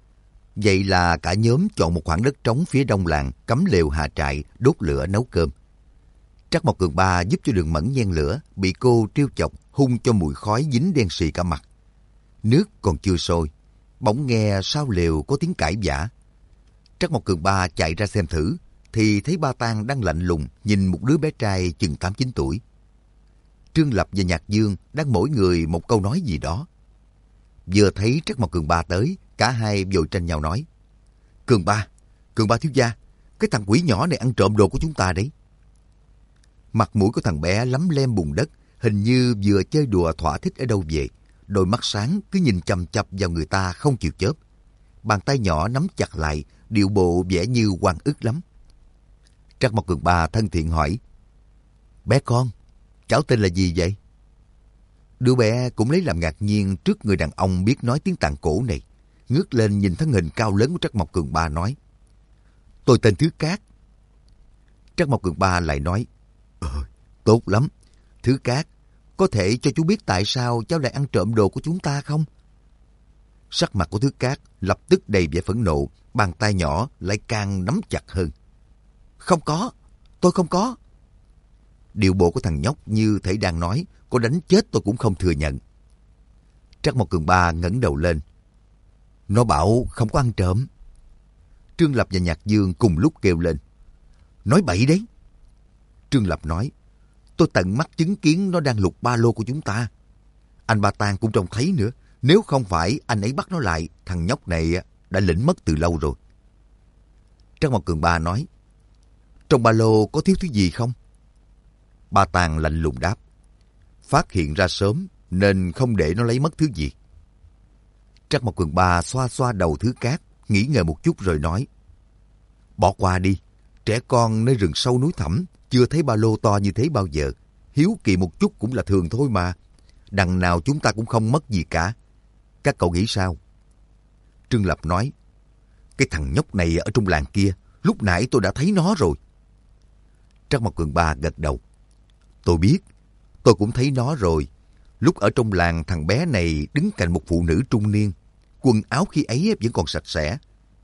Vậy là cả nhóm chọn một khoảng đất trống phía đông làng, cắm lều hạ trại, đốt lửa nấu cơm. Trắc Mộc Cường Ba giúp cho Đường Mẫn nhen lửa, bị cô trêu chọc, hung cho mùi khói dính đen xì cả mặt. Nước còn chưa sôi, bỗng nghe sau lều có tiếng cãi vã. Trắc Mộc Cường Ba chạy ra xem thử, thì thấy Ba Tang đang lạnh lùng nhìn một đứa bé trai chừng tám chín tuổi. Trương Lập và Nhạc Dương đang mỗi người một câu nói gì đó. Vừa thấy Trắc Mộc Cường Ba tới, cả hai vội tranh nhau nói, Cường Ba, Cường Ba thiếu gia, cái thằng quỷ nhỏ này ăn trộm đồ của chúng ta đấy. Mặt mũi của thằng bé lấm lem bùn đất, hình như vừa chơi đùa thỏa thích ở đâu về. Đôi mắt sáng cứ nhìn chằm chằm vào người ta không chịu chớp. Bàn tay nhỏ nắm chặt lại, điệu bộ vẻ như oan ức lắm. Trắc Mộc Cường Ba thân thiện hỏi, bé con, cháu tên là gì vậy? Đứa bé cũng lấy làm ngạc nhiên trước người đàn ông biết nói tiếng Tạng cổ này. Ngước lên nhìn thân hình cao lớn của Trắc Mộc Cường Ba nói, tôi tên Thứ Cát. Trắc Mộc Cường Ba lại nói, ờ, tốt lắm. Thứ Cát, có thể cho chú biết tại sao cháu lại ăn trộm đồ của chúng ta không? Sắc mặt của Thứ Cát lập tức đầy vẻ phẫn nộ, bàn tay nhỏ lại càng nắm chặt hơn. Không có, tôi không có. Điệu bộ của thằng nhóc như thể đang nói, có đánh chết tôi cũng không thừa nhận. Trắc Mộc Cường Ba ngẩng đầu lên. Nó bảo không có ăn trộm. Trương Lập và Nhạc Dương cùng lúc kêu lên, nói bậy đấy. Trương Lập nói, tôi tận mắt chứng kiến nó đang lục ba lô của chúng ta. Anh Ba Tang cũng trông thấy nữa. Nếu không phải anh ấy bắt nó lại, thằng nhóc này đã lĩnh mất từ lâu rồi. Trắc Mộc Cường Ba nói, trong ba lô có thiếu thứ gì không? Ba Tang lạnh lùng đáp, phát hiện ra sớm nên không để nó lấy mất thứ gì. Trắc Mộc Cường Ba xoa xoa đầu Thứ Cát, nghĩ ngợi một chút rồi nói, bỏ qua đi, trẻ con nơi rừng sâu núi thẳm, chưa thấy ba lô to như thế bao giờ. Hiếu kỳ một chút cũng là thường thôi mà. Đằng nào chúng ta cũng không mất gì cả. Các cậu nghĩ sao? Trương Lập nói, cái thằng nhóc này ở trong làng kia, lúc nãy tôi đã thấy nó rồi. Trắc Mộc Cường Ba gật đầu. Tôi biết, tôi cũng thấy nó rồi. Lúc ở trong làng, thằng bé này đứng cạnh một phụ nữ trung niên. Quần áo khi ấy vẫn còn sạch sẽ.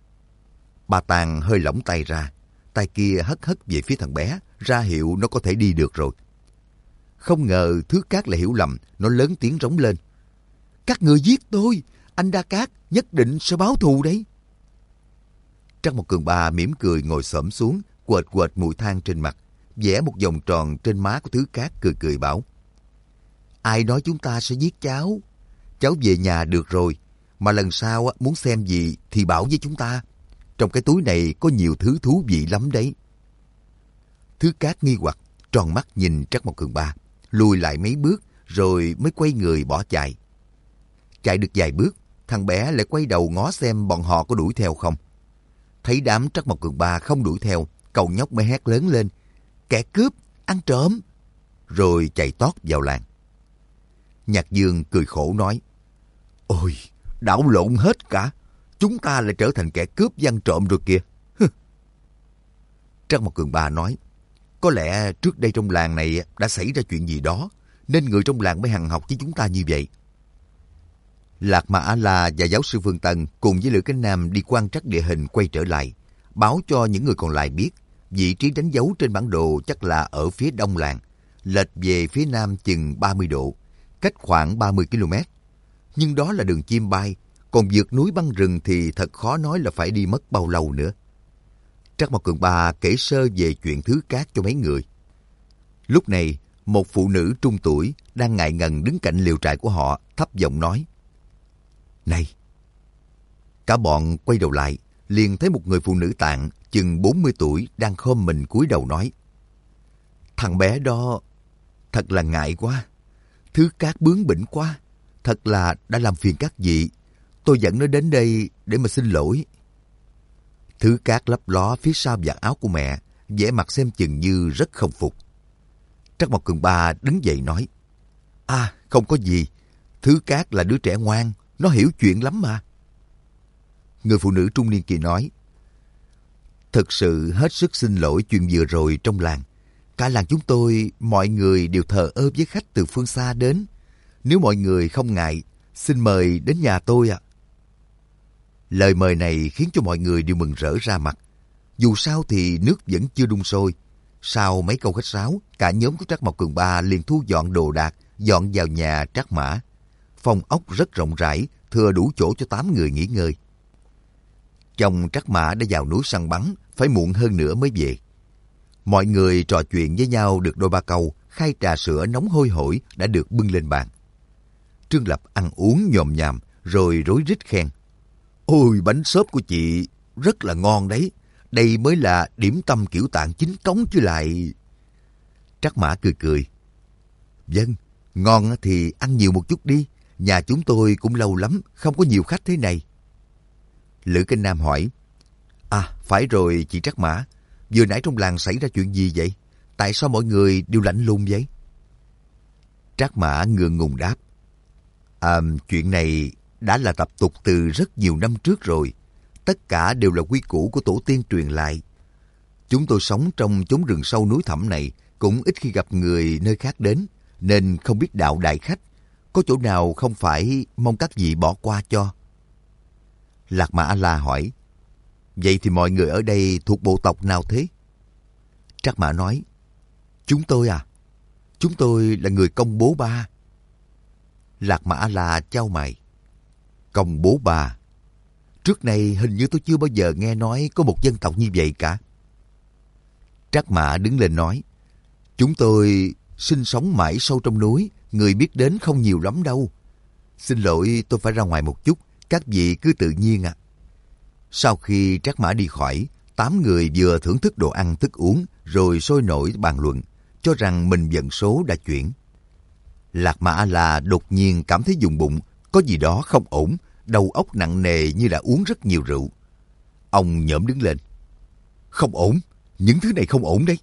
Ba Tàng hơi lỏng tay ra. Tay kia hất hất về phía thằng bé, ra hiệu nó có thể đi được rồi. Không ngờ Thứ Cát lại hiểu lầm, nó lớn tiếng rống lên. Các người giết tôi, anh Đa Cát nhất định sẽ báo thù đấy. Trắc Mộc Cường Ba mỉm cười ngồi xổm xuống, quệt quệt mùi than trên mặt, vẽ một vòng tròn trên má của Thứ Cát, cười cười bảo: Ai nói chúng ta sẽ giết cháu? Cháu về nhà được rồi, mà lần sau muốn xem gì thì bảo với chúng ta. Trong cái túi này có nhiều thứ thú vị lắm đấy. Thứ Cát nghi hoặc, tròn mắt nhìn Trắc Mộc Cường Ba, lùi lại mấy bước rồi mới quay người bỏ chạy. Chạy được vài bước, thằng bé lại quay đầu ngó xem bọn họ có đuổi theo không. Thấy đám Trắc Mộc Cường Ba không đuổi theo, cậu nhóc mới hét lớn lên: Kẻ cướp, ăn trộm! Rồi chạy tót vào làng. Nhạc Dương cười khổ nói: Ôi, đảo lộn hết cả. Chúng ta lại trở thành kẻ cướp ăn trộm rồi kìa. Trắc Mộc Cường Ba nói: Có lẽ trước đây trong làng này đã xảy ra chuyện gì đó, nên người trong làng mới hằn học với chúng ta như vậy. Lạc Mà A-la và giáo sư Phương Tân cùng với Lữ Cánh Nam đi quan trắc địa hình quay trở lại, báo cho những người còn lại biết vị trí đánh dấu trên bản đồ chắc là ở phía đông làng, lệch về phía nam chừng ba mươi độ, cách khoảng ba mươi ki lô mét. Nhưng đó là đường chim bay, còn vượt núi băng rừng thì thật khó nói là phải đi mất bao lâu nữa. Trắc Mộc Cường Ba kể sơ về chuyện Thứ Cát cho mấy người. Lúc này, một phụ nữ trung tuổi đang ngại ngần đứng cạnh liều trại của họ, thấp giọng nói: Này! Cả bọn quay đầu lại, liền thấy một người phụ nữ tạng chừng bốn mươi tuổi đang khom mình cúi đầu nói: Thằng bé đó thật là ngại quá. Thứ Cát bướng bỉnh quá. Thật là đã làm phiền các vị. Tôi dẫn nó đến đây để mà xin lỗi. Thứ Cát lấp ló phía sau vạt áo của mẹ, vẻ mặt xem chừng như rất không phục. Trắc Mộc Cường Ba đứng dậy nói: À, không có gì. Thứ Cát là đứa trẻ ngoan, nó hiểu chuyện lắm mà. Người phụ nữ trung niên kia nói: Thực sự hết sức xin lỗi chuyện vừa rồi trong làng. Cả làng chúng tôi, mọi người đều thờ ơ với khách từ phương xa đến. Nếu mọi người không ngại, xin mời đến nhà tôi ạ. À. Lời mời này khiến cho mọi người đều mừng rỡ ra mặt. Dù sao thì nước vẫn chưa đun sôi. Sau mấy câu khách sáo, cả nhóm của Trắc Mộc Cường Ba liền thu dọn đồ đạc, dọn vào nhà Trác Mã. Phòng ốc rất rộng rãi, thừa đủ chỗ cho tám người nghỉ ngơi. Chồng Trác Mã đã vào núi săn bắn, phải muộn hơn nữa mới về. Mọi người trò chuyện với nhau được đôi ba câu, khay trà sữa nóng hôi hổi đã được bưng lên bàn. Trương Lập ăn uống nhòm nhàm, rồi rối rít khen: Ôi, bánh xốp của chị rất là ngon đấy. Đây mới là điểm tâm kiểu Tạng chính cống chứ lại. Trác Mã cười cười: Vâng, ngon thì ăn nhiều một chút đi. Nhà chúng tôi cũng lâu lắm không có nhiều khách thế này. Lữ Cánh Nam hỏi: À, phải rồi chị Trác Mã, vừa nãy trong làng xảy ra chuyện gì vậy? Tại sao mọi người đều lạnh lùng vậy? Trác Mã ngượng ngùng đáp: À, chuyện này đã là tập tục từ rất nhiều năm trước rồi. Tất cả đều là quy củ của tổ tiên truyền lại. Chúng tôi sống trong chốn rừng sâu núi thẳm này, cũng ít khi gặp người nơi khác đến, nên không biết đạo đại khách. Có chỗ nào không phải mong các vị bỏ qua cho? Lạc Mà A-la hỏi: Vậy thì mọi người ở đây thuộc bộ tộc nào thế? Trác Mã nói: Chúng tôi à? Chúng tôi là người Công Bố Ba. Lạc Mà A-la chau mày: Công Bố Ba? Trước này hình như tôi chưa bao giờ nghe nói có một dân tộc như vậy cả. Trác Mã đứng lên nói: Chúng tôi sinh sống mãi sâu trong núi, người biết đến không nhiều lắm đâu. Xin lỗi, tôi phải ra ngoài một chút, các vị cứ tự nhiên ạ. À. Sau khi Trác Mã đi khỏi, tám người vừa thưởng thức đồ ăn thức uống, rồi sôi nổi bàn luận, cho rằng mình vận số đã chuyển. Lạc Mà A-la đột nhiên cảm thấy vùng bụng có gì đó không ổn, đầu óc nặng nề như đã uống rất nhiều rượu. Ông nhổm đứng lên: Không ổn, những thứ này không ổn đấy.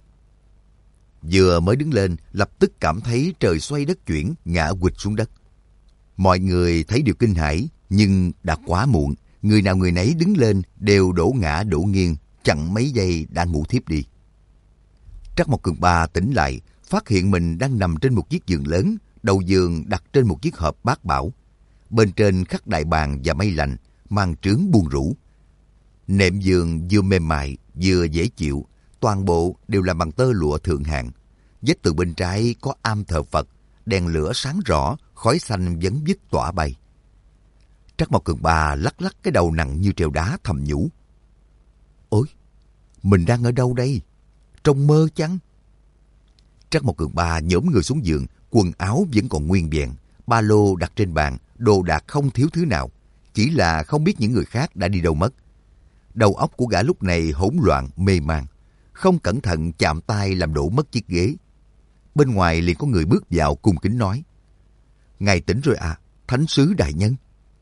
Vừa mới đứng lên, lập tức cảm thấy trời xoay đất chuyển, ngã quỵt xuống đất. Mọi người thấy điều kinh hãi, nhưng đã quá muộn. Người nào người nấy đứng lên đều đổ ngã đổ nghiêng, chẳng mấy giây đã ngủ thiếp đi. Trắc Mộc Cường Ba tỉnh lại, phát hiện mình đang nằm trên một chiếc giường lớn, đầu giường đặt trên một chiếc hộp bát bảo. Bên trên khắc đại bàng và mây lành, màn trướng buông rũ. Nệm giường vừa mềm mại vừa dễ chịu, toàn bộ đều là bằng tơ lụa thượng hạng. Vách tường bên trái có am thờ Phật, đèn lửa sáng rõ, khói xanh vấn vít tỏa bay. Trắc Mộc Cường Ba lắc lắc cái đầu nặng như trèo đá thầm nhủ: Ôi, mình đang ở đâu đây? Trong mơ chăng? Trắc Mộc Cường Ba nhổm người xuống giường, quần áo vẫn còn nguyên vẹn, ba lô đặt trên bàn, đồ đạc không thiếu thứ nào, chỉ là không biết những người khác đã đi đâu mất. Đầu óc của gã lúc này hỗn loạn, mê man, không cẩn thận chạm tay làm đổ mất chiếc ghế. Bên ngoài liền có người bước vào cung kính nói: "Ngài tỉnh rồi à, thánh sứ đại nhân."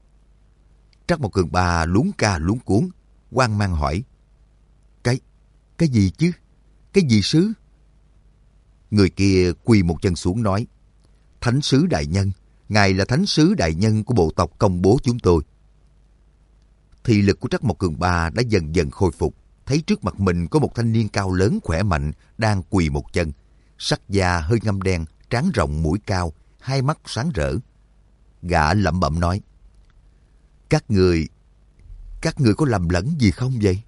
Trắc Mộc Cường Ba luống ca luống cuống, hoang mang hỏi: Cái, cái gì chứ? Cái gì sứ? Người kia quỳ một chân xuống nói: "Thánh sứ đại nhân, ngài là thánh sứ đại nhân của bộ tộc Công Bố chúng tôi." Thị lực của Trắc Mộc Cường Ba đã dần dần khôi phục, thấy trước mặt mình có một thanh niên cao lớn khỏe mạnh đang quỳ một chân, sắc da hơi ngăm đen, trán rộng mũi cao, hai mắt sáng rỡ. Gã lẩm bẩm nói: Các người, các người có lầm lẫn gì không vậy?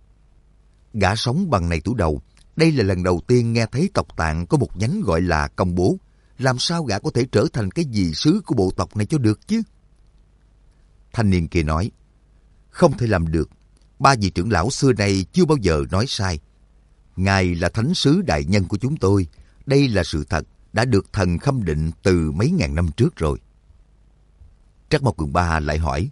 Gã sống bằng này tuổi đầu, đây là lần đầu tiên nghe thấy tộc Tạng có một nhánh gọi là Công Bố. Làm sao gã có thể trở thành cái gì sứ của bộ tộc này cho được chứ? Thanh niên kia nói: Không thể làm được. Ba vị trưởng lão xưa nay chưa bao giờ nói sai. Ngài là thánh sứ đại nhân của chúng tôi. Đây là sự thật, đã được thần khâm định từ mấy ngàn năm trước rồi. Trắc Mộc Cường Ba lại hỏi: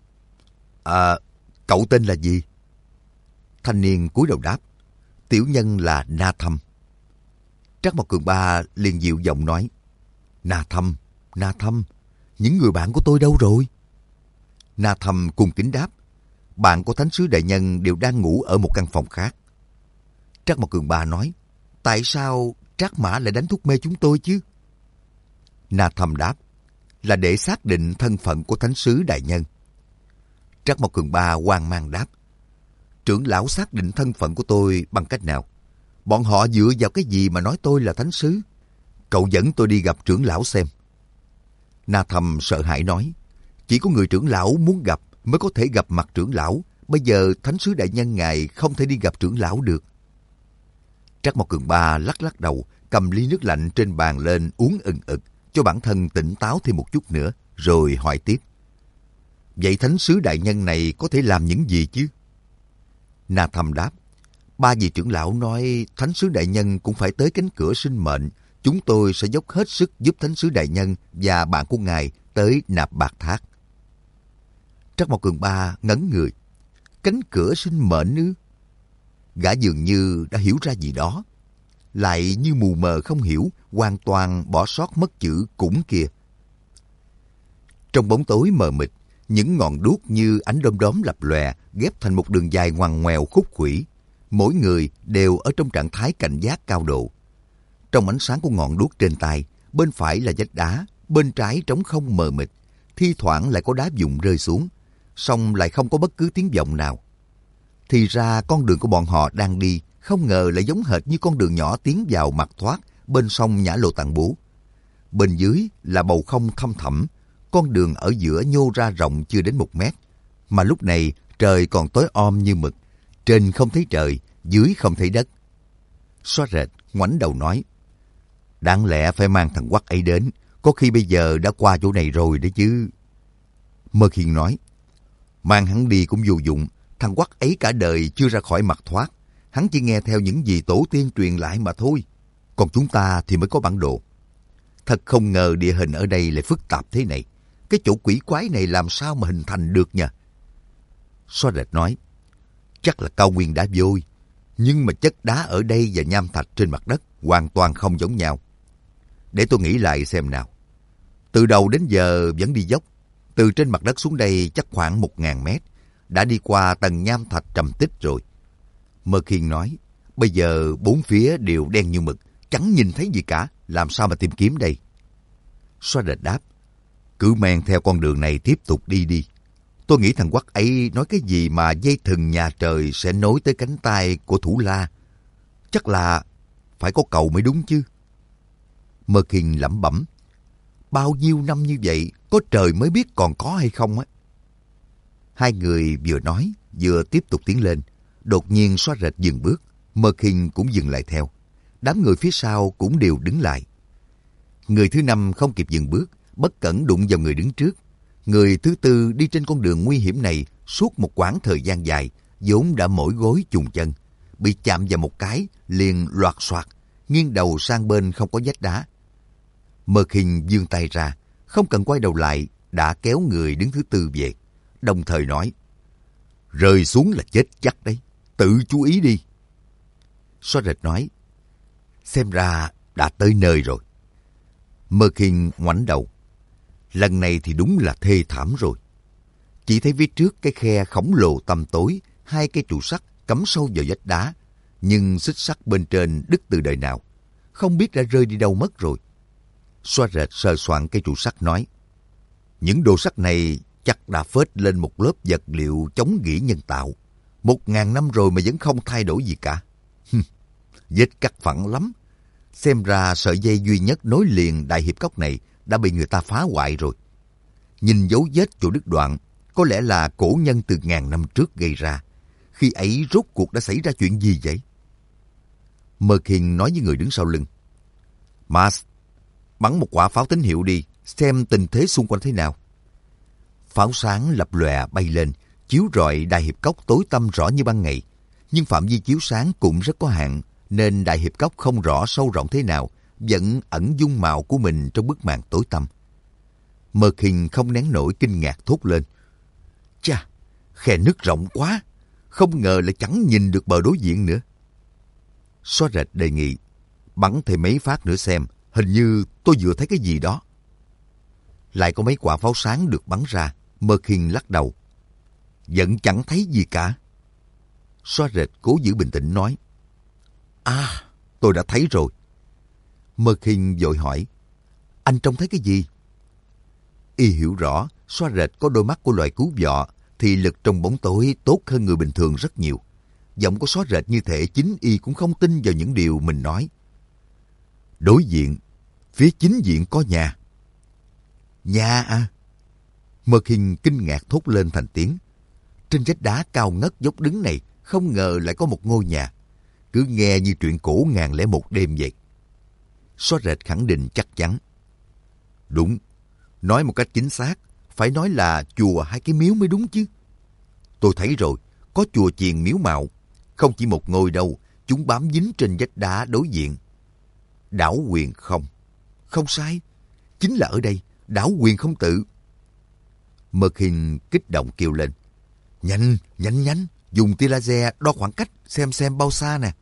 À, cậu tên là gì? Thanh niên cúi đầu đáp: Tiểu nhân là Na Thâm. Trắc Mộc Cường Ba liền dịu giọng nói: Na Thâm, Na Thâm, những người bạn của tôi đâu rồi? Na Thâm cung kính đáp: Bạn của thánh sứ đại nhân đều đang ngủ ở một căn phòng khác. Trắc Mộc Cường Ba nói: Tại sao Trác Mã lại đánh thuốc mê chúng tôi chứ? Na Thâm đáp: Là để xác định thân phận của thánh sứ đại nhân. Trắc Mộc Cường Ba hoang mang đáp: Trưởng lão xác định thân phận của tôi bằng cách nào? Bọn họ dựa vào cái gì mà nói tôi là thánh sứ? Cậu dẫn tôi đi gặp trưởng lão xem. Na Thâm sợ hãi nói: Chỉ có người trưởng lão muốn gặp mới có thể gặp mặt trưởng lão. Bây giờ thánh sứ đại nhân ngài không thể đi gặp trưởng lão được. Trắc Mộc Cường Ba lắc lắc đầu, cầm ly nước lạnh trên bàn lên uống ừng ực, cho bản thân tỉnh táo thêm một chút nữa, rồi hỏi tiếp: Vậy thánh sứ đại nhân này có thể làm những gì chứ? Na Thâm đáp: Ba vị trưởng lão nói thánh sứ đại nhân cũng phải tới cánh cửa sinh mệnh. Chúng tôi sẽ dốc hết sức giúp thánh sứ đại nhân và bạn của ngài tới nạp bạc thác. Trắc Mộc Cường Ba ngẩn người. Cánh cửa sinh mệnh ư? Gã dường như đã hiểu ra gì đó, lại như mù mờ không hiểu, hoàn toàn bỏ sót mất chữ cũng kia. Trong bóng tối mờ mịt, những ngọn đuốc như ánh đom đóm lập lòe ghép thành một đường dài ngoằn ngoèo khúc khuỷu. Mỗi người đều ở trong trạng thái cảnh giác cao độ. Trong ánh sáng của ngọn đuốc trên tay, bên phải là vách đá, bên trái trống không mờ mịt, thi thoảng lại có đá vụn rơi xuống, song lại không có bất cứ tiếng vọng nào. Thì ra con đường của bọn họ đang đi không ngờ lại giống hệt như con đường nhỏ tiến vào mặt thoát bên sông Nhã Lộ Tạng Bố. Bên dưới là bầu không thăm thẳm, con đường ở giữa nhô ra rộng chưa đến một mét, mà lúc này trời còn tối om như mực, trên không thấy trời, dưới không thấy đất. Xóa rệt ngoảnh đầu nói: Đáng lẽ phải mang thằng Quắc ấy đến, có khi bây giờ đã qua chỗ này rồi đấy chứ. Mơ Khiên nói: Mang hắn đi cũng vô dụng, thằng Quắc ấy cả đời chưa ra khỏi mặt thoát, hắn chỉ nghe theo những gì tổ tiên truyền lại mà thôi. Còn chúng ta thì mới có bản đồ. Thật không ngờ địa hình ở đây lại phức tạp thế này. Cái chỗ quỷ quái này làm sao mà hình thành được nhỉ? Xóa rệt nói: Chắc là cao nguyên đá vôi, nhưng mà chất đá ở đây và nham thạch trên mặt đất hoàn toàn không giống nhau. Để tôi nghĩ lại xem nào. Từ đầu đến giờ vẫn đi dốc, từ trên mặt đất xuống đây chắc khoảng một ngàn mét, đã đi qua tầng nham thạch trầm tích rồi. Mơ Khiên nói: Bây giờ bốn phía đều đen như mực, chẳng nhìn thấy gì cả, làm sao mà tìm kiếm đây? Xóa rệt đáp: Cứ men theo con đường này tiếp tục đi đi. Tôi nghĩ thằng Quắc ấy nói cái gì mà dây thừng nhà trời sẽ nối tới cánh tay của Thủ La. Chắc là phải có cầu mới đúng chứ. Mơ Khiên lẩm bẩm: Bao nhiêu năm như vậy, có trời mới biết còn có hay không á. Hai người vừa nói, vừa tiếp tục tiến lên. Đột nhiên Xóa rệt dừng bước, Mơ Khiên cũng dừng lại theo. Đám người phía sau cũng đều đứng lại. Người thứ năm không kịp dừng bước, bất cẩn đụng vào người đứng trước. Người thứ tư đi trên con đường nguy hiểm này suốt một quãng thời gian dài, vốn đã mỏi gối chùng chân, bị chạm vào một cái, liền loạt soạt, nghiêng đầu sang bên không có vách đá. Mơ Khinh vươn tay ra, không cần quay đầu lại, đã kéo người đứng thứ tư về, đồng thời nói, rơi xuống là chết chắc đấy, tự chú ý đi. Xóa Rệt nói, xem ra đã tới nơi rồi. Mơ Khinh ngoảnh đầu, lần này thì đúng là thê thảm rồi. Chỉ thấy phía trước cái khe khổng lồ tăm tối, hai cây trụ sắt cắm sâu vào vách đá, nhưng xích sắt bên trên đứt từ đời nào, không biết đã rơi đi đâu mất rồi. Xóa Rệt sờ soạn cây trụ sắt nói, những đồ sắt này chắc đã phết lên một lớp vật liệu chống gỉ nhân tạo. Một ngàn năm rồi mà vẫn không thay đổi gì cả. Vết cắt phẳng lắm. Xem ra sợi dây duy nhất nối liền đại hiệp cốc này đã bị người ta phá hoại rồi. Nhìn dấu vết chỗ đứt đoạn, có lẽ là cổ nhân từ ngàn năm trước gây ra. Khi ấy rốt cuộc đã xảy ra chuyện gì vậy? Mơ Khinh nói với người đứng sau lưng, Mas, bắn một quả pháo tín hiệu đi, xem tình thế xung quanh thế nào. Pháo sáng lập lòe bay lên, chiếu rọi đại hiệp cốc tối tăm rõ như ban ngày. Nhưng phạm vi chiếu sáng cũng rất có hạn, nên đại hiệp cốc không rõ sâu rộng thế nào, vẫn ẩn dung mạo của mình trong bức màn tối tăm. Mơ Khinh không nén nổi kinh ngạc thốt lên, chà, khe nứt rộng quá, không ngờ lại chẳng nhìn được bờ đối diện nữa. Xóa Rệt đề nghị, bắn thêm mấy phát nữa xem, hình như tôi vừa thấy cái gì đó. Lại có mấy quả pháo sáng được bắn ra. Mơ Khinh lắc đầu, vẫn chẳng thấy gì cả. Xóa Rệt cố giữ bình tĩnh nói, à, tôi đã thấy rồi. Mơ Khinh vội hỏi, anh trông thấy cái gì? Y hiểu rõ Xóa Rệt có đôi mắt của loài cứu vọ, thì lực trong bóng tối tốt hơn người bình thường rất nhiều. Giọng của Xóa Rệt như thể chính Y cũng không tin vào những điều mình nói. Đối diện, phía chính diện có nhà. Nhà à? Mơ Khinh kinh ngạc thốt lên thành tiếng. Trên vách đá cao ngất dốc đứng này, không ngờ lại có một ngôi nhà. Cứ nghe như truyện cổ ngàn lẻ một đêm vậy. Xóa Rệt khẳng định chắc chắn. Đúng, nói một cách chính xác, phải nói là chùa hay cái miếu mới đúng chứ. Tôi thấy rồi, có chùa chiền miếu mạo. Không chỉ một ngôi đâu, chúng bám dính trên vách đá đối diện. Đảo Quyền Không. Không sai, chính là ở đây, đảo Quyền Không Tự. Mơ Khinh kích động kêu lên, nhanh, nhanh, nhanh, dùng tia laser đo khoảng cách, xem xem bao xa nè.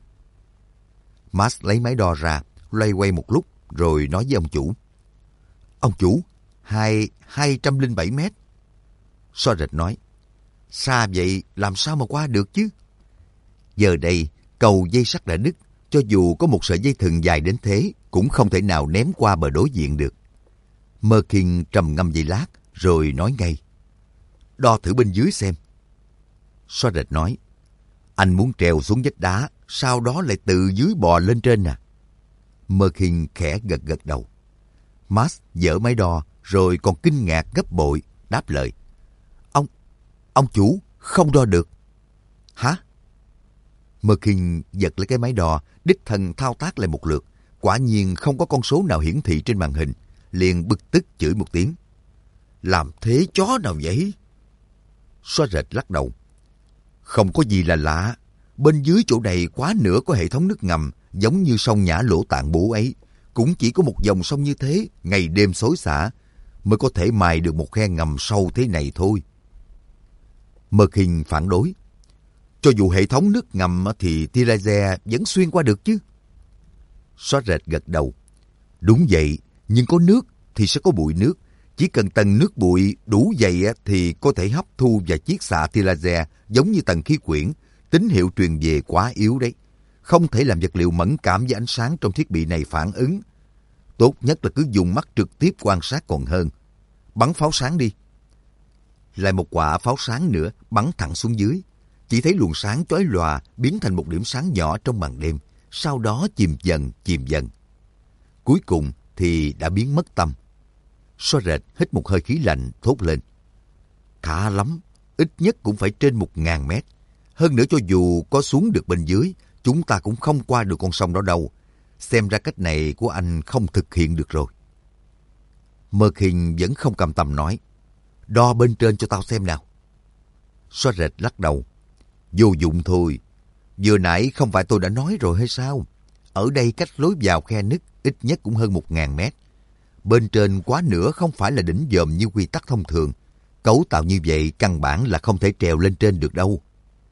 Mas lấy máy đo ra, loay quay một lúc, rồi nói với ông chủ. Ông chủ, hai, hai trăm lẻ bảy mét. Xóa Rệt nói, xa vậy làm sao mà qua được chứ? Giờ đây, cầu dây sắt đã đứt, cho dù có một sợi dây thừng dài đến thế, cũng không thể nào ném qua bờ đối diện được. Mơ Khinh trầm ngâm giây lát, rồi nói ngay, đo thử bên dưới xem. Xóa Rệt nói, anh muốn trèo xuống vách đá, sau đó lại từ dưới bò lên trên à? Mơ Khinh khẽ gật gật đầu. Mas dỡ máy đo, rồi còn kinh ngạc gấp bội, đáp lời, Ông, ông chủ, không đo được. Hả? Mơ Khinh giật lấy cái máy đo, đích thân thao tác lại một lượt, quả nhiên không có con số nào hiển thị trên màn hình, liền bực tức chửi một tiếng. Làm thế chó nào vậy? Xóa Rệt lắc đầu. Không có gì là lạ. Bên dưới chỗ này quá nửa có hệ thống nước ngầm, giống như sông Nhã Lỗ Tạng Bố ấy. Cũng chỉ có một dòng sông như thế, ngày đêm xối xả, mới có thể mài được một khe ngầm sâu thế này thôi. Mơ Khinh phản đối. Cho dù hệ thống nước ngầm thì tia laser vẫn xuyên qua được chứ. Xóa Rệt gật đầu. Đúng vậy, nhưng có nước thì sẽ có bụi nước. Chỉ cần tầng nước bụi đủ dày thì có thể hấp thu và chiết xạ tia laser giống như tầng khí quyển. Tín hiệu truyền về quá yếu đấy. Không thể làm vật liệu mẫn cảm với ánh sáng trong thiết bị này phản ứng. Tốt nhất là cứ dùng mắt trực tiếp quan sát còn hơn. Bắn pháo sáng đi. Lại một quả pháo sáng nữa bắn thẳng xuống dưới. Chỉ thấy luồng sáng chói lòa biến thành một điểm sáng nhỏ trong màn đêm. Sau đó chìm dần, chìm dần. Cuối cùng thì đã biến mất tâm. Xóa Rệt hít một hơi khí lạnh thốt lên. Khá lắm, ít nhất cũng phải trên một ngàn mét. Hơn nữa cho dù có xuống được bên dưới, chúng ta cũng không qua được con sông đó đâu. Xem ra cách này của anh không thực hiện được rồi. Mơ Khinh vẫn không cam tâm nói. Đo bên trên cho tao xem nào. Xóa Rệt lắc đầu. Vô dụng thôi. Vừa nãy không phải tôi đã nói rồi hay sao? Ở đây cách lối vào khe nứt ít nhất cũng hơn một ngàn mét. Bên trên quá nửa không phải là đỉnh dòm như quy tắc thông thường. Cấu tạo như vậy căn bản là không thể trèo lên trên được đâu.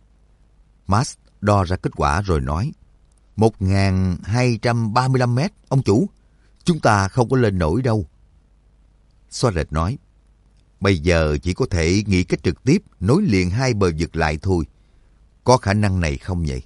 Max đo ra kết quả rồi nói, một nghìn hai trăm ba mươi lăm mét, ông chủ. Chúng ta không có lên nổi đâu. Soaret nói, bây giờ chỉ có thể nghĩ cách trực tiếp nối liền hai bờ vực lại thôi. Có khả năng này không vậy?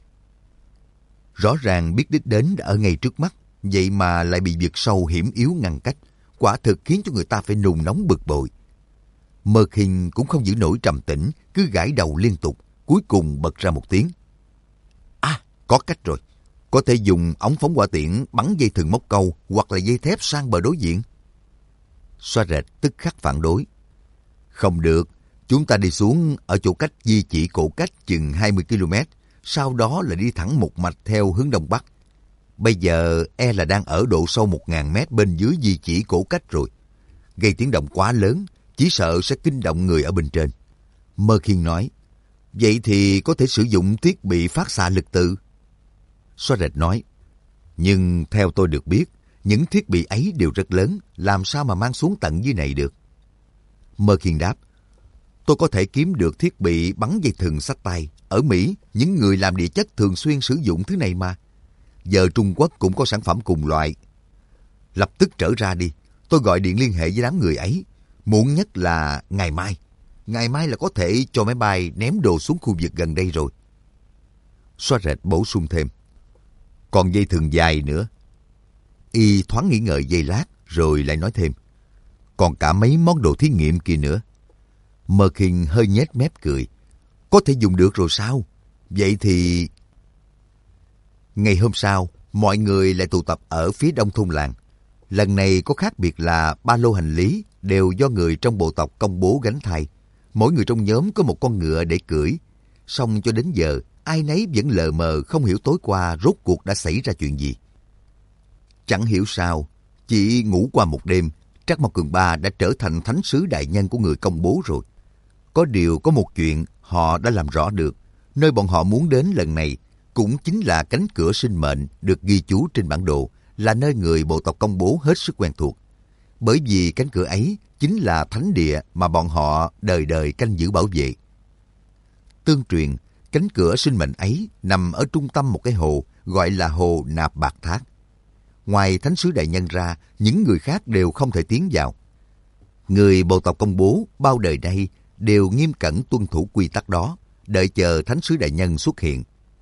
Rõ ràng biết đích đến đã ở ngay trước mắt, vậy mà lại bị vực sâu hiểm yếu ngăn cách. Quả thực khiến cho người ta phải nôn nóng bực bội. Mơ Khinh cũng không giữ nổi trầm tĩnh, cứ gãi đầu liên tục, cuối cùng bật ra một tiếng. À, có cách rồi. Có thể dùng ống phóng hỏa tiễn bắn dây thừng móc câu hoặc là dây thép sang bờ đối diện. Soaret tức khắc phản đối. Không được, chúng ta đi xuống ở chỗ cách di chỉ cổ cách chừng hai mươi ki lô mét, sau đó là đi thẳng một mạch theo hướng đông bắc. Bây giờ e là đang ở độ sâu một nghìn mét bên dưới di chỉ cổ cách rồi. Gây tiếng động quá lớn, chỉ sợ sẽ kinh động người ở bên trên. Mơ Khiên nói, vậy thì có thể sử dụng thiết bị phát xạ lực từ. Soaret nói, nhưng theo tôi được biết, những thiết bị ấy đều rất lớn, làm sao mà mang xuống tận dưới này được. Mơ Khiên đáp, tôi có thể kiếm được thiết bị bắn dây thừng xách tay. Ở Mỹ, những người làm địa chất thường xuyên sử dụng thứ này mà. Giờ Trung Quốc cũng có sản phẩm cùng loại. Lập tức trở ra đi, tôi gọi điện liên hệ với đám người ấy. Muộn nhất là ngày mai. Ngày mai là có thể cho máy bay ném đồ xuống khu vực gần đây rồi. Soaret bổ sung thêm, còn dây thừng dài nữa. Y thoáng nghĩ ngợi giây lát rồi lại nói thêm, còn cả mấy món đồ thí nghiệm kia nữa. Mơ Khiên hơi nhếch mép cười. Có thể dùng được rồi sao? Vậy thì... Ngày hôm sau, mọi người lại tụ tập ở phía đông thôn làng. Lần này có khác biệt là ba lô hành lý đều do người trong bộ tộc công bố gánh thay. Mỗi người trong nhóm có một con ngựa để cưỡi. Song cho đến giờ, ai nấy vẫn lờ mờ không hiểu tối qua rốt cuộc đã xảy ra chuyện gì. Chẳng hiểu sao, chỉ ngủ qua một đêm, Trác Mộc Cường Ba đã trở thành thánh sứ đại nhân của người công bố rồi. Có điều có một chuyện họ đã làm rõ được. Nơi bọn họ muốn đến lần này cũng chính là cánh cửa sinh mệnh được ghi chú trên bản đồ, là nơi người bộ tộc công bố hết sức quen thuộc. Bởi vì cánh cửa ấy chính là thánh địa mà bọn họ đời đời canh giữ bảo vệ. Tương truyền, cánh cửa sinh mệnh ấy nằm ở trung tâm một cái hồ gọi là hồ Nạp Bạc Thác. Ngoài thánh sứ đại nhân ra, những người khác đều không thể tiến vào. Người bộ tộc công bố bao đời nay đều nghiêm cẩn tuân thủ quy tắc đó, đợi chờ thánh sứ đại nhân xuất hiện.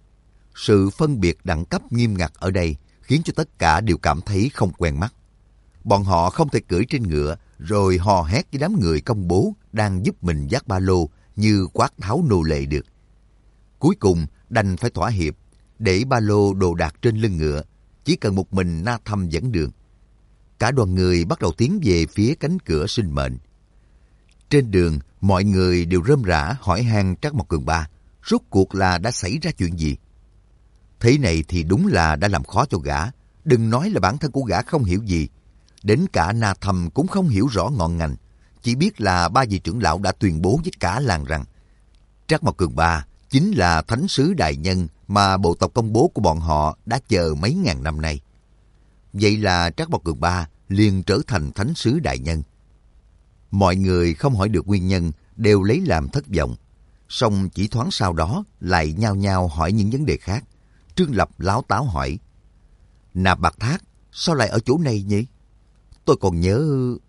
Sự phân biệt đẳng cấp nghiêm ngặt ở đây khiến cho tất cả đều cảm thấy không quen mắt. Bọn họ không thể cưỡi trên ngựa rồi hò hét với đám người công bố đang giúp mình vác ba lô như quát tháo nô lệ được. Cuối cùng đành phải thỏa hiệp, để ba lô đồ đạc trên lưng ngựa, chỉ cần một mình Na Thâm dẫn đường. Cả đoàn người bắt đầu tiến về phía cánh cửa sinh mệnh. Trên đường, mọi người đều rơm rả hỏi han Trác Mộc Cường Ba, rốt cuộc là đã xảy ra chuyện gì? Thế này thì đúng là đã làm khó cho gã. Đừng nói là bản thân của gã không hiểu gì, đến cả Na Thâm cũng không hiểu rõ ngọn ngành. Chỉ biết là ba vị trưởng lão đã tuyên bố với cả làng rằng Trác Mộc Cường Ba chính là thánh sứ đại nhân mà bộ tộc công bố của bọn họ đã chờ mấy ngàn năm nay. Vậy là Trác Mộc Cường Ba liền trở thành thánh sứ đại nhân. Mọi người không hỏi được nguyên nhân, đều lấy làm thất vọng. Song chỉ thoáng sau đó lại nhao nhao hỏi những vấn đề khác. Trương Lập láo táo hỏi, Nạp Bạc Thác sao lại ở chỗ này nhỉ? Tôi còn nhớ...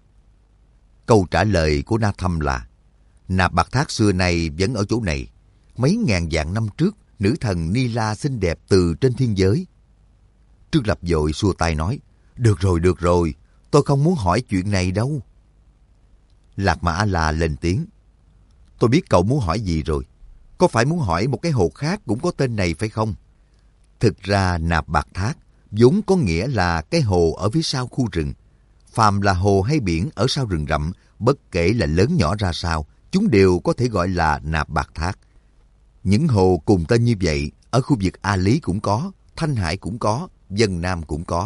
Câu trả lời của Na Thâm là, Nạp Bạc Thác xưa nay vẫn ở chỗ này. Mấy ngàn vạn năm trước, nữ thần Ni La xinh đẹp từ trên thiên giới. Trương Lập vội xua tay nói, được rồi, được rồi, tôi không muốn hỏi chuyện này đâu. Lạc Mà A-la lên tiếng, tôi biết cậu muốn hỏi gì rồi. Có phải muốn hỏi một cái hồ khác cũng có tên này phải không? Thực ra Nạp Bạc Thác vốn có nghĩa là cái hồ ở phía sau khu rừng. Phàm là hồ hay biển ở sau rừng rậm, bất kể là lớn nhỏ ra sao, chúng đều có thể gọi là Nạp Bạc Thác. Những hồ cùng tên như vậy ở khu vực A Lý cũng có, Thanh Hải cũng có, Vân Nam cũng có.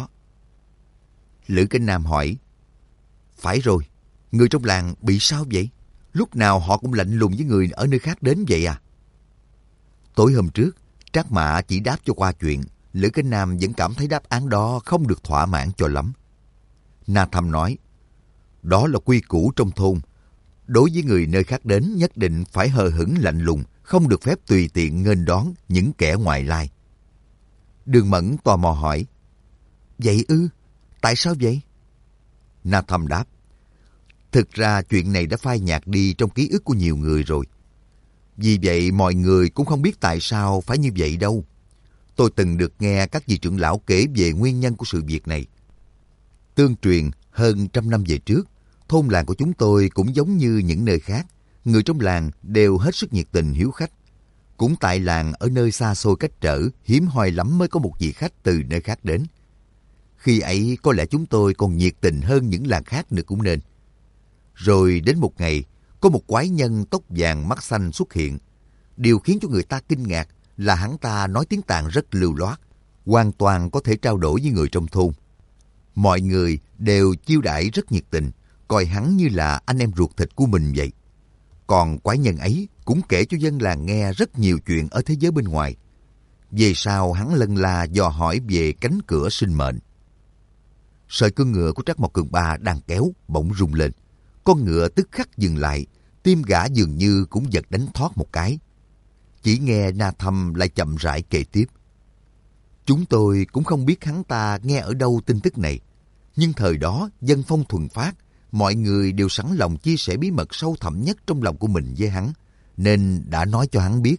Lữ Kinh Nam hỏi, phải rồi, người trong làng bị sao vậy? Lúc nào họ cũng lạnh lùng với người ở nơi khác đến vậy à? Tối hôm trước, Trác Mã chỉ đáp cho qua chuyện, Lữ Cánh Nam vẫn cảm thấy đáp án đó không được thỏa mãn cho lắm. Na Thâm nói, đó là quy củ trong thôn. Đối với người nơi khác đến nhất định phải hờ hững lạnh lùng, không được phép tùy tiện nghênh đón những kẻ ngoại lai. Đường Mẫn tò mò hỏi, vậy ư? Tại sao vậy? Na Thâm đáp, thực ra chuyện này đã phai nhạt đi trong ký ức của nhiều người rồi. Vì vậy mọi người cũng không biết tại sao phải như vậy đâu. Tôi từng được nghe các vị trưởng lão kể về nguyên nhân của sự việc này. Tương truyền hơn trăm năm về trước, thôn làng của chúng tôi cũng giống như những nơi khác. Người trong làng đều hết sức nhiệt tình hiếu khách. Cũng tại làng ở nơi xa xôi cách trở, hiếm hoi lắm mới có một vị khách từ nơi khác đến. Khi ấy có lẽ chúng tôi còn nhiệt tình hơn những làng khác nữa cũng nên. Rồi đến một ngày, có một quái nhân tóc vàng mắt xanh xuất hiện. Điều khiến cho người ta kinh ngạc là hắn ta nói tiếng Tạng rất lưu loát, hoàn toàn có thể trao đổi với người trong thôn. Mọi người đều chiêu đãi rất nhiệt tình, coi hắn như là anh em ruột thịt của mình vậy. Còn quái nhân ấy cũng kể cho dân làng nghe rất nhiều chuyện ở thế giới bên ngoài. Về sau hắn lân la dò hỏi về cánh cửa sinh mệnh. Sợi cương ngựa của Trác Mộc Cường Ba đang kéo bỗng rung lên. Con ngựa tức khắc dừng lại, tim gã dường như cũng giật đánh thoát một cái. Chỉ nghe Na Thâm lại chậm rãi kể tiếp. Chúng tôi cũng không biết hắn ta nghe ở đâu tin tức này. Nhưng thời đó dân phong thuần phát, mọi người đều sẵn lòng chia sẻ bí mật sâu thẳm nhất trong lòng của mình với hắn, nên đã nói cho hắn biết.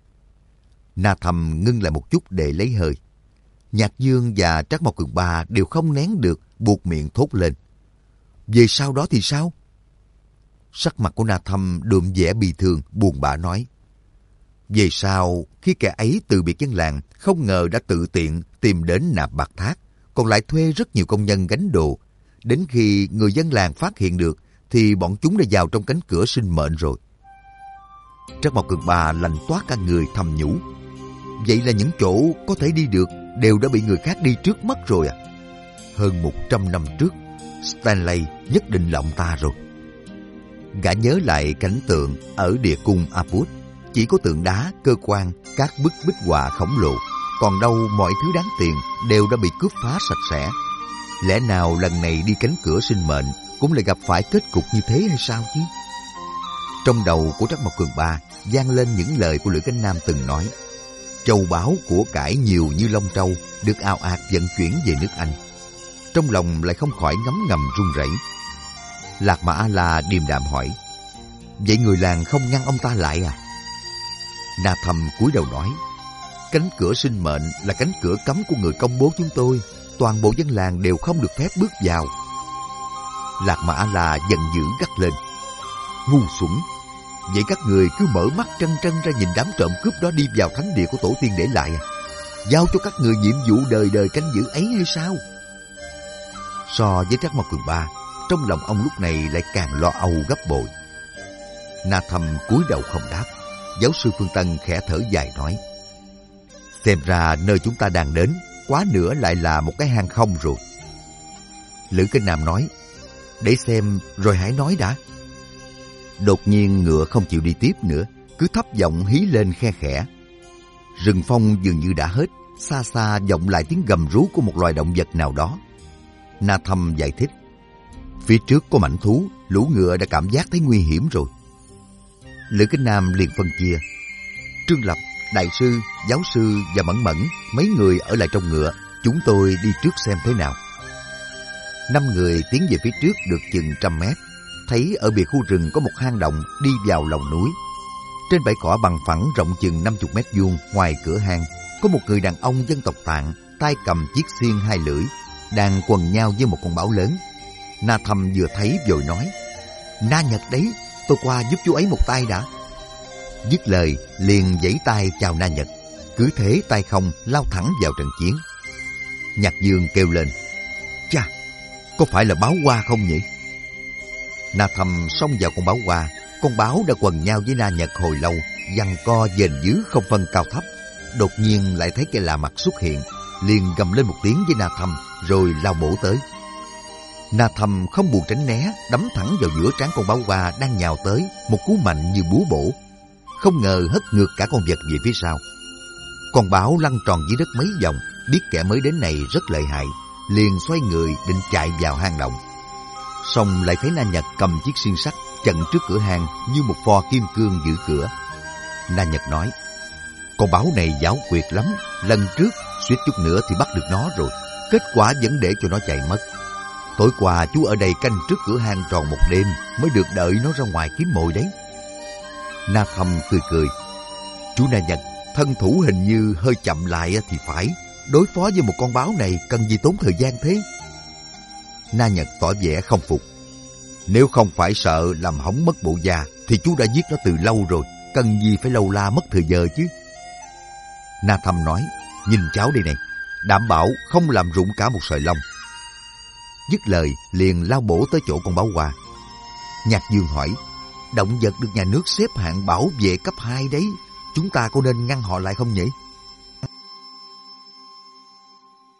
Na Thâm ngưng lại một chút để lấy hơi. Nhạc Dương và Trác Mộc Cường Ba đều không nén được, buột miệng thốt lên. Về sau đó thì sao? Sắc mặt của Na Thâm đượm vẻ bi thương, buồn bã nói. Về sau, khi kẻ ấy từ biệt dân làng, không ngờ đã tự tiện tìm đến nạp bạc thác, còn lại thuê rất nhiều công nhân gánh đồ. Đến khi người dân làng phát hiện được, thì bọn chúng đã vào trong cánh cửa sinh mệnh rồi. Trác Mộc Cường Ba lạnh toát cả người thầm nhủ. Vậy là những chỗ có thể đi được đều đã bị người khác đi trước mất rồi à? Hơn một trăm năm trước, Stanley nhất định là ông ta rồi. Gã nhớ lại cảnh tượng ở địa cung Aput. Chỉ có tượng đá, cơ quan, các bức bích họa khổng lồ. Còn đâu mọi thứ đáng tiền đều đã bị cướp phá sạch sẽ. Lẽ nào lần này đi cánh cửa sinh mệnh cũng lại gặp phải kết cục như thế hay sao chứ? Trong đầu của Trác Mộc Cường Ba vang lên những lời của Lữ Cánh Nam từng nói. Châu báu của cải nhiều như Long Châu được ào ạt vận chuyển về nước Anh. Trong lòng lại không khỏi ngấm ngầm run rẩy. Lạc Mà A-la điềm đạm hỏi, vậy người làng không ngăn ông ta lại à? Na Thâm cúi đầu nói, cánh cửa sinh mệnh là cánh cửa cấm của người công bố chúng tôi. Toàn bộ dân làng đều không được phép bước vào. Lạc Mà A-la giận dữ gắt lên, ngu xuẩn! Vậy các người cứ mở mắt trân trân ra nhìn đám trộm cướp đó đi vào thánh địa của tổ tiên để lại à? Giao cho các người nhiệm vụ đời đời canh giữ ấy hay sao? So với Trác Mộc Cường Ba, trong lòng ông lúc này lại càng lo âu gấp bội. Na Thâm cúi đầu không đáp. Giáo sư Phương Tân khẽ thở dài nói, xem ra nơi chúng ta đang đến quá nữa lại là một cái hang không rồi. Lữ Cánh Nam nói, để xem rồi hãy nói đã. Đột nhiên ngựa không chịu đi tiếp nữa, cứ thấp giọng hí lên khe khẽ. Rừng phong dường như đã hết, xa xa vọng lại tiếng gầm rú của một loài động vật nào đó. Na Thâm giải thích, phía trước có mãnh thú, lũ ngựa đã cảm giác thấy nguy hiểm rồi. Lữ Cánh Nam liền phân chia, Trương Lập, Đại sư, Giáo sư và Mẫn Mẫn, mấy người ở lại trong ngựa, chúng tôi đi trước xem thế nào. Năm người tiến về phía trước được chừng trăm mét, thấy ở bìa khu rừng có một hang động đi vào lòng núi. Trên bãi cỏ bằng phẳng rộng chừng năm mươi mét vuông, ngoài cửa hang có một người đàn ông dân tộc Tạng, tay cầm chiếc xiên hai lưỡi, đang quần nhau với một con báo lớn. Na Thâm vừa thấy vội nói, Na Nhật đấy, tôi qua giúp chú ấy một tay đã. Dứt lời liền giãy tay chào Na Nhật, cứ thế tay không lao thẳng vào trận chiến. Nhạc Dương kêu lên, chà, có phải là báo hoa không nhỉ? Na Thâm xông vào con báo hoa. Con báo đã quần nhau với Na Nhật hồi lâu, giằng co dền dứ không phân cao thấp. Đột nhiên lại thấy cái lạ mặt xuất hiện, liền gầm lên một tiếng với Na Thâm, rồi lao bổ tới. Na Thâm không buồn tránh né, đấm thẳng vào giữa trán con báo hoa đang nhào tới, một cú mạnh như búa bổ. không ngờ hất ngược cả con vật về phía sau. Con báo lăn tròn dưới đất mấy vòng, biết kẻ mới đến này rất lợi hại, liền xoay người định chạy vào hang động. Xong lại thấy Na Nhật cầm chiếc xiên sắt chặn trước cửa hang như một pho kim cương giữ cửa. Na Nhật nói, con báo này giảo quyệt lắm, lần trước suýt chút nữa thì bắt được nó rồi, kết quả vẫn để cho nó chạy mất. Tối qua chú ở đây canh trước cửa hang tròn một đêm mới được đợi nó ra ngoài kiếm mồi đấy. Na Thâm cười cười, chú Na Nhật, thân thủ hình như hơi chậm lại thì phải, đối phó với một con báo này cần gì tốn thời gian thế? Na Nhật tỏ vẻ không phục. Nếu không phải sợ làm hỏng mất bộ da thì chú đã giết nó từ lâu rồi, cần gì phải lâu la mất thời giờ chứ. Na Thâm nói, nhìn cháu đây này, đảm bảo không làm rụng cả một sợi lông. Dứt lời liền lao bổ tới chỗ con báo hoa. Nhạc Dương hỏi, động vật được nhà nước xếp hạng bảo vệ cấp hai đấy, chúng ta có nên ngăn họ lại không nhỉ?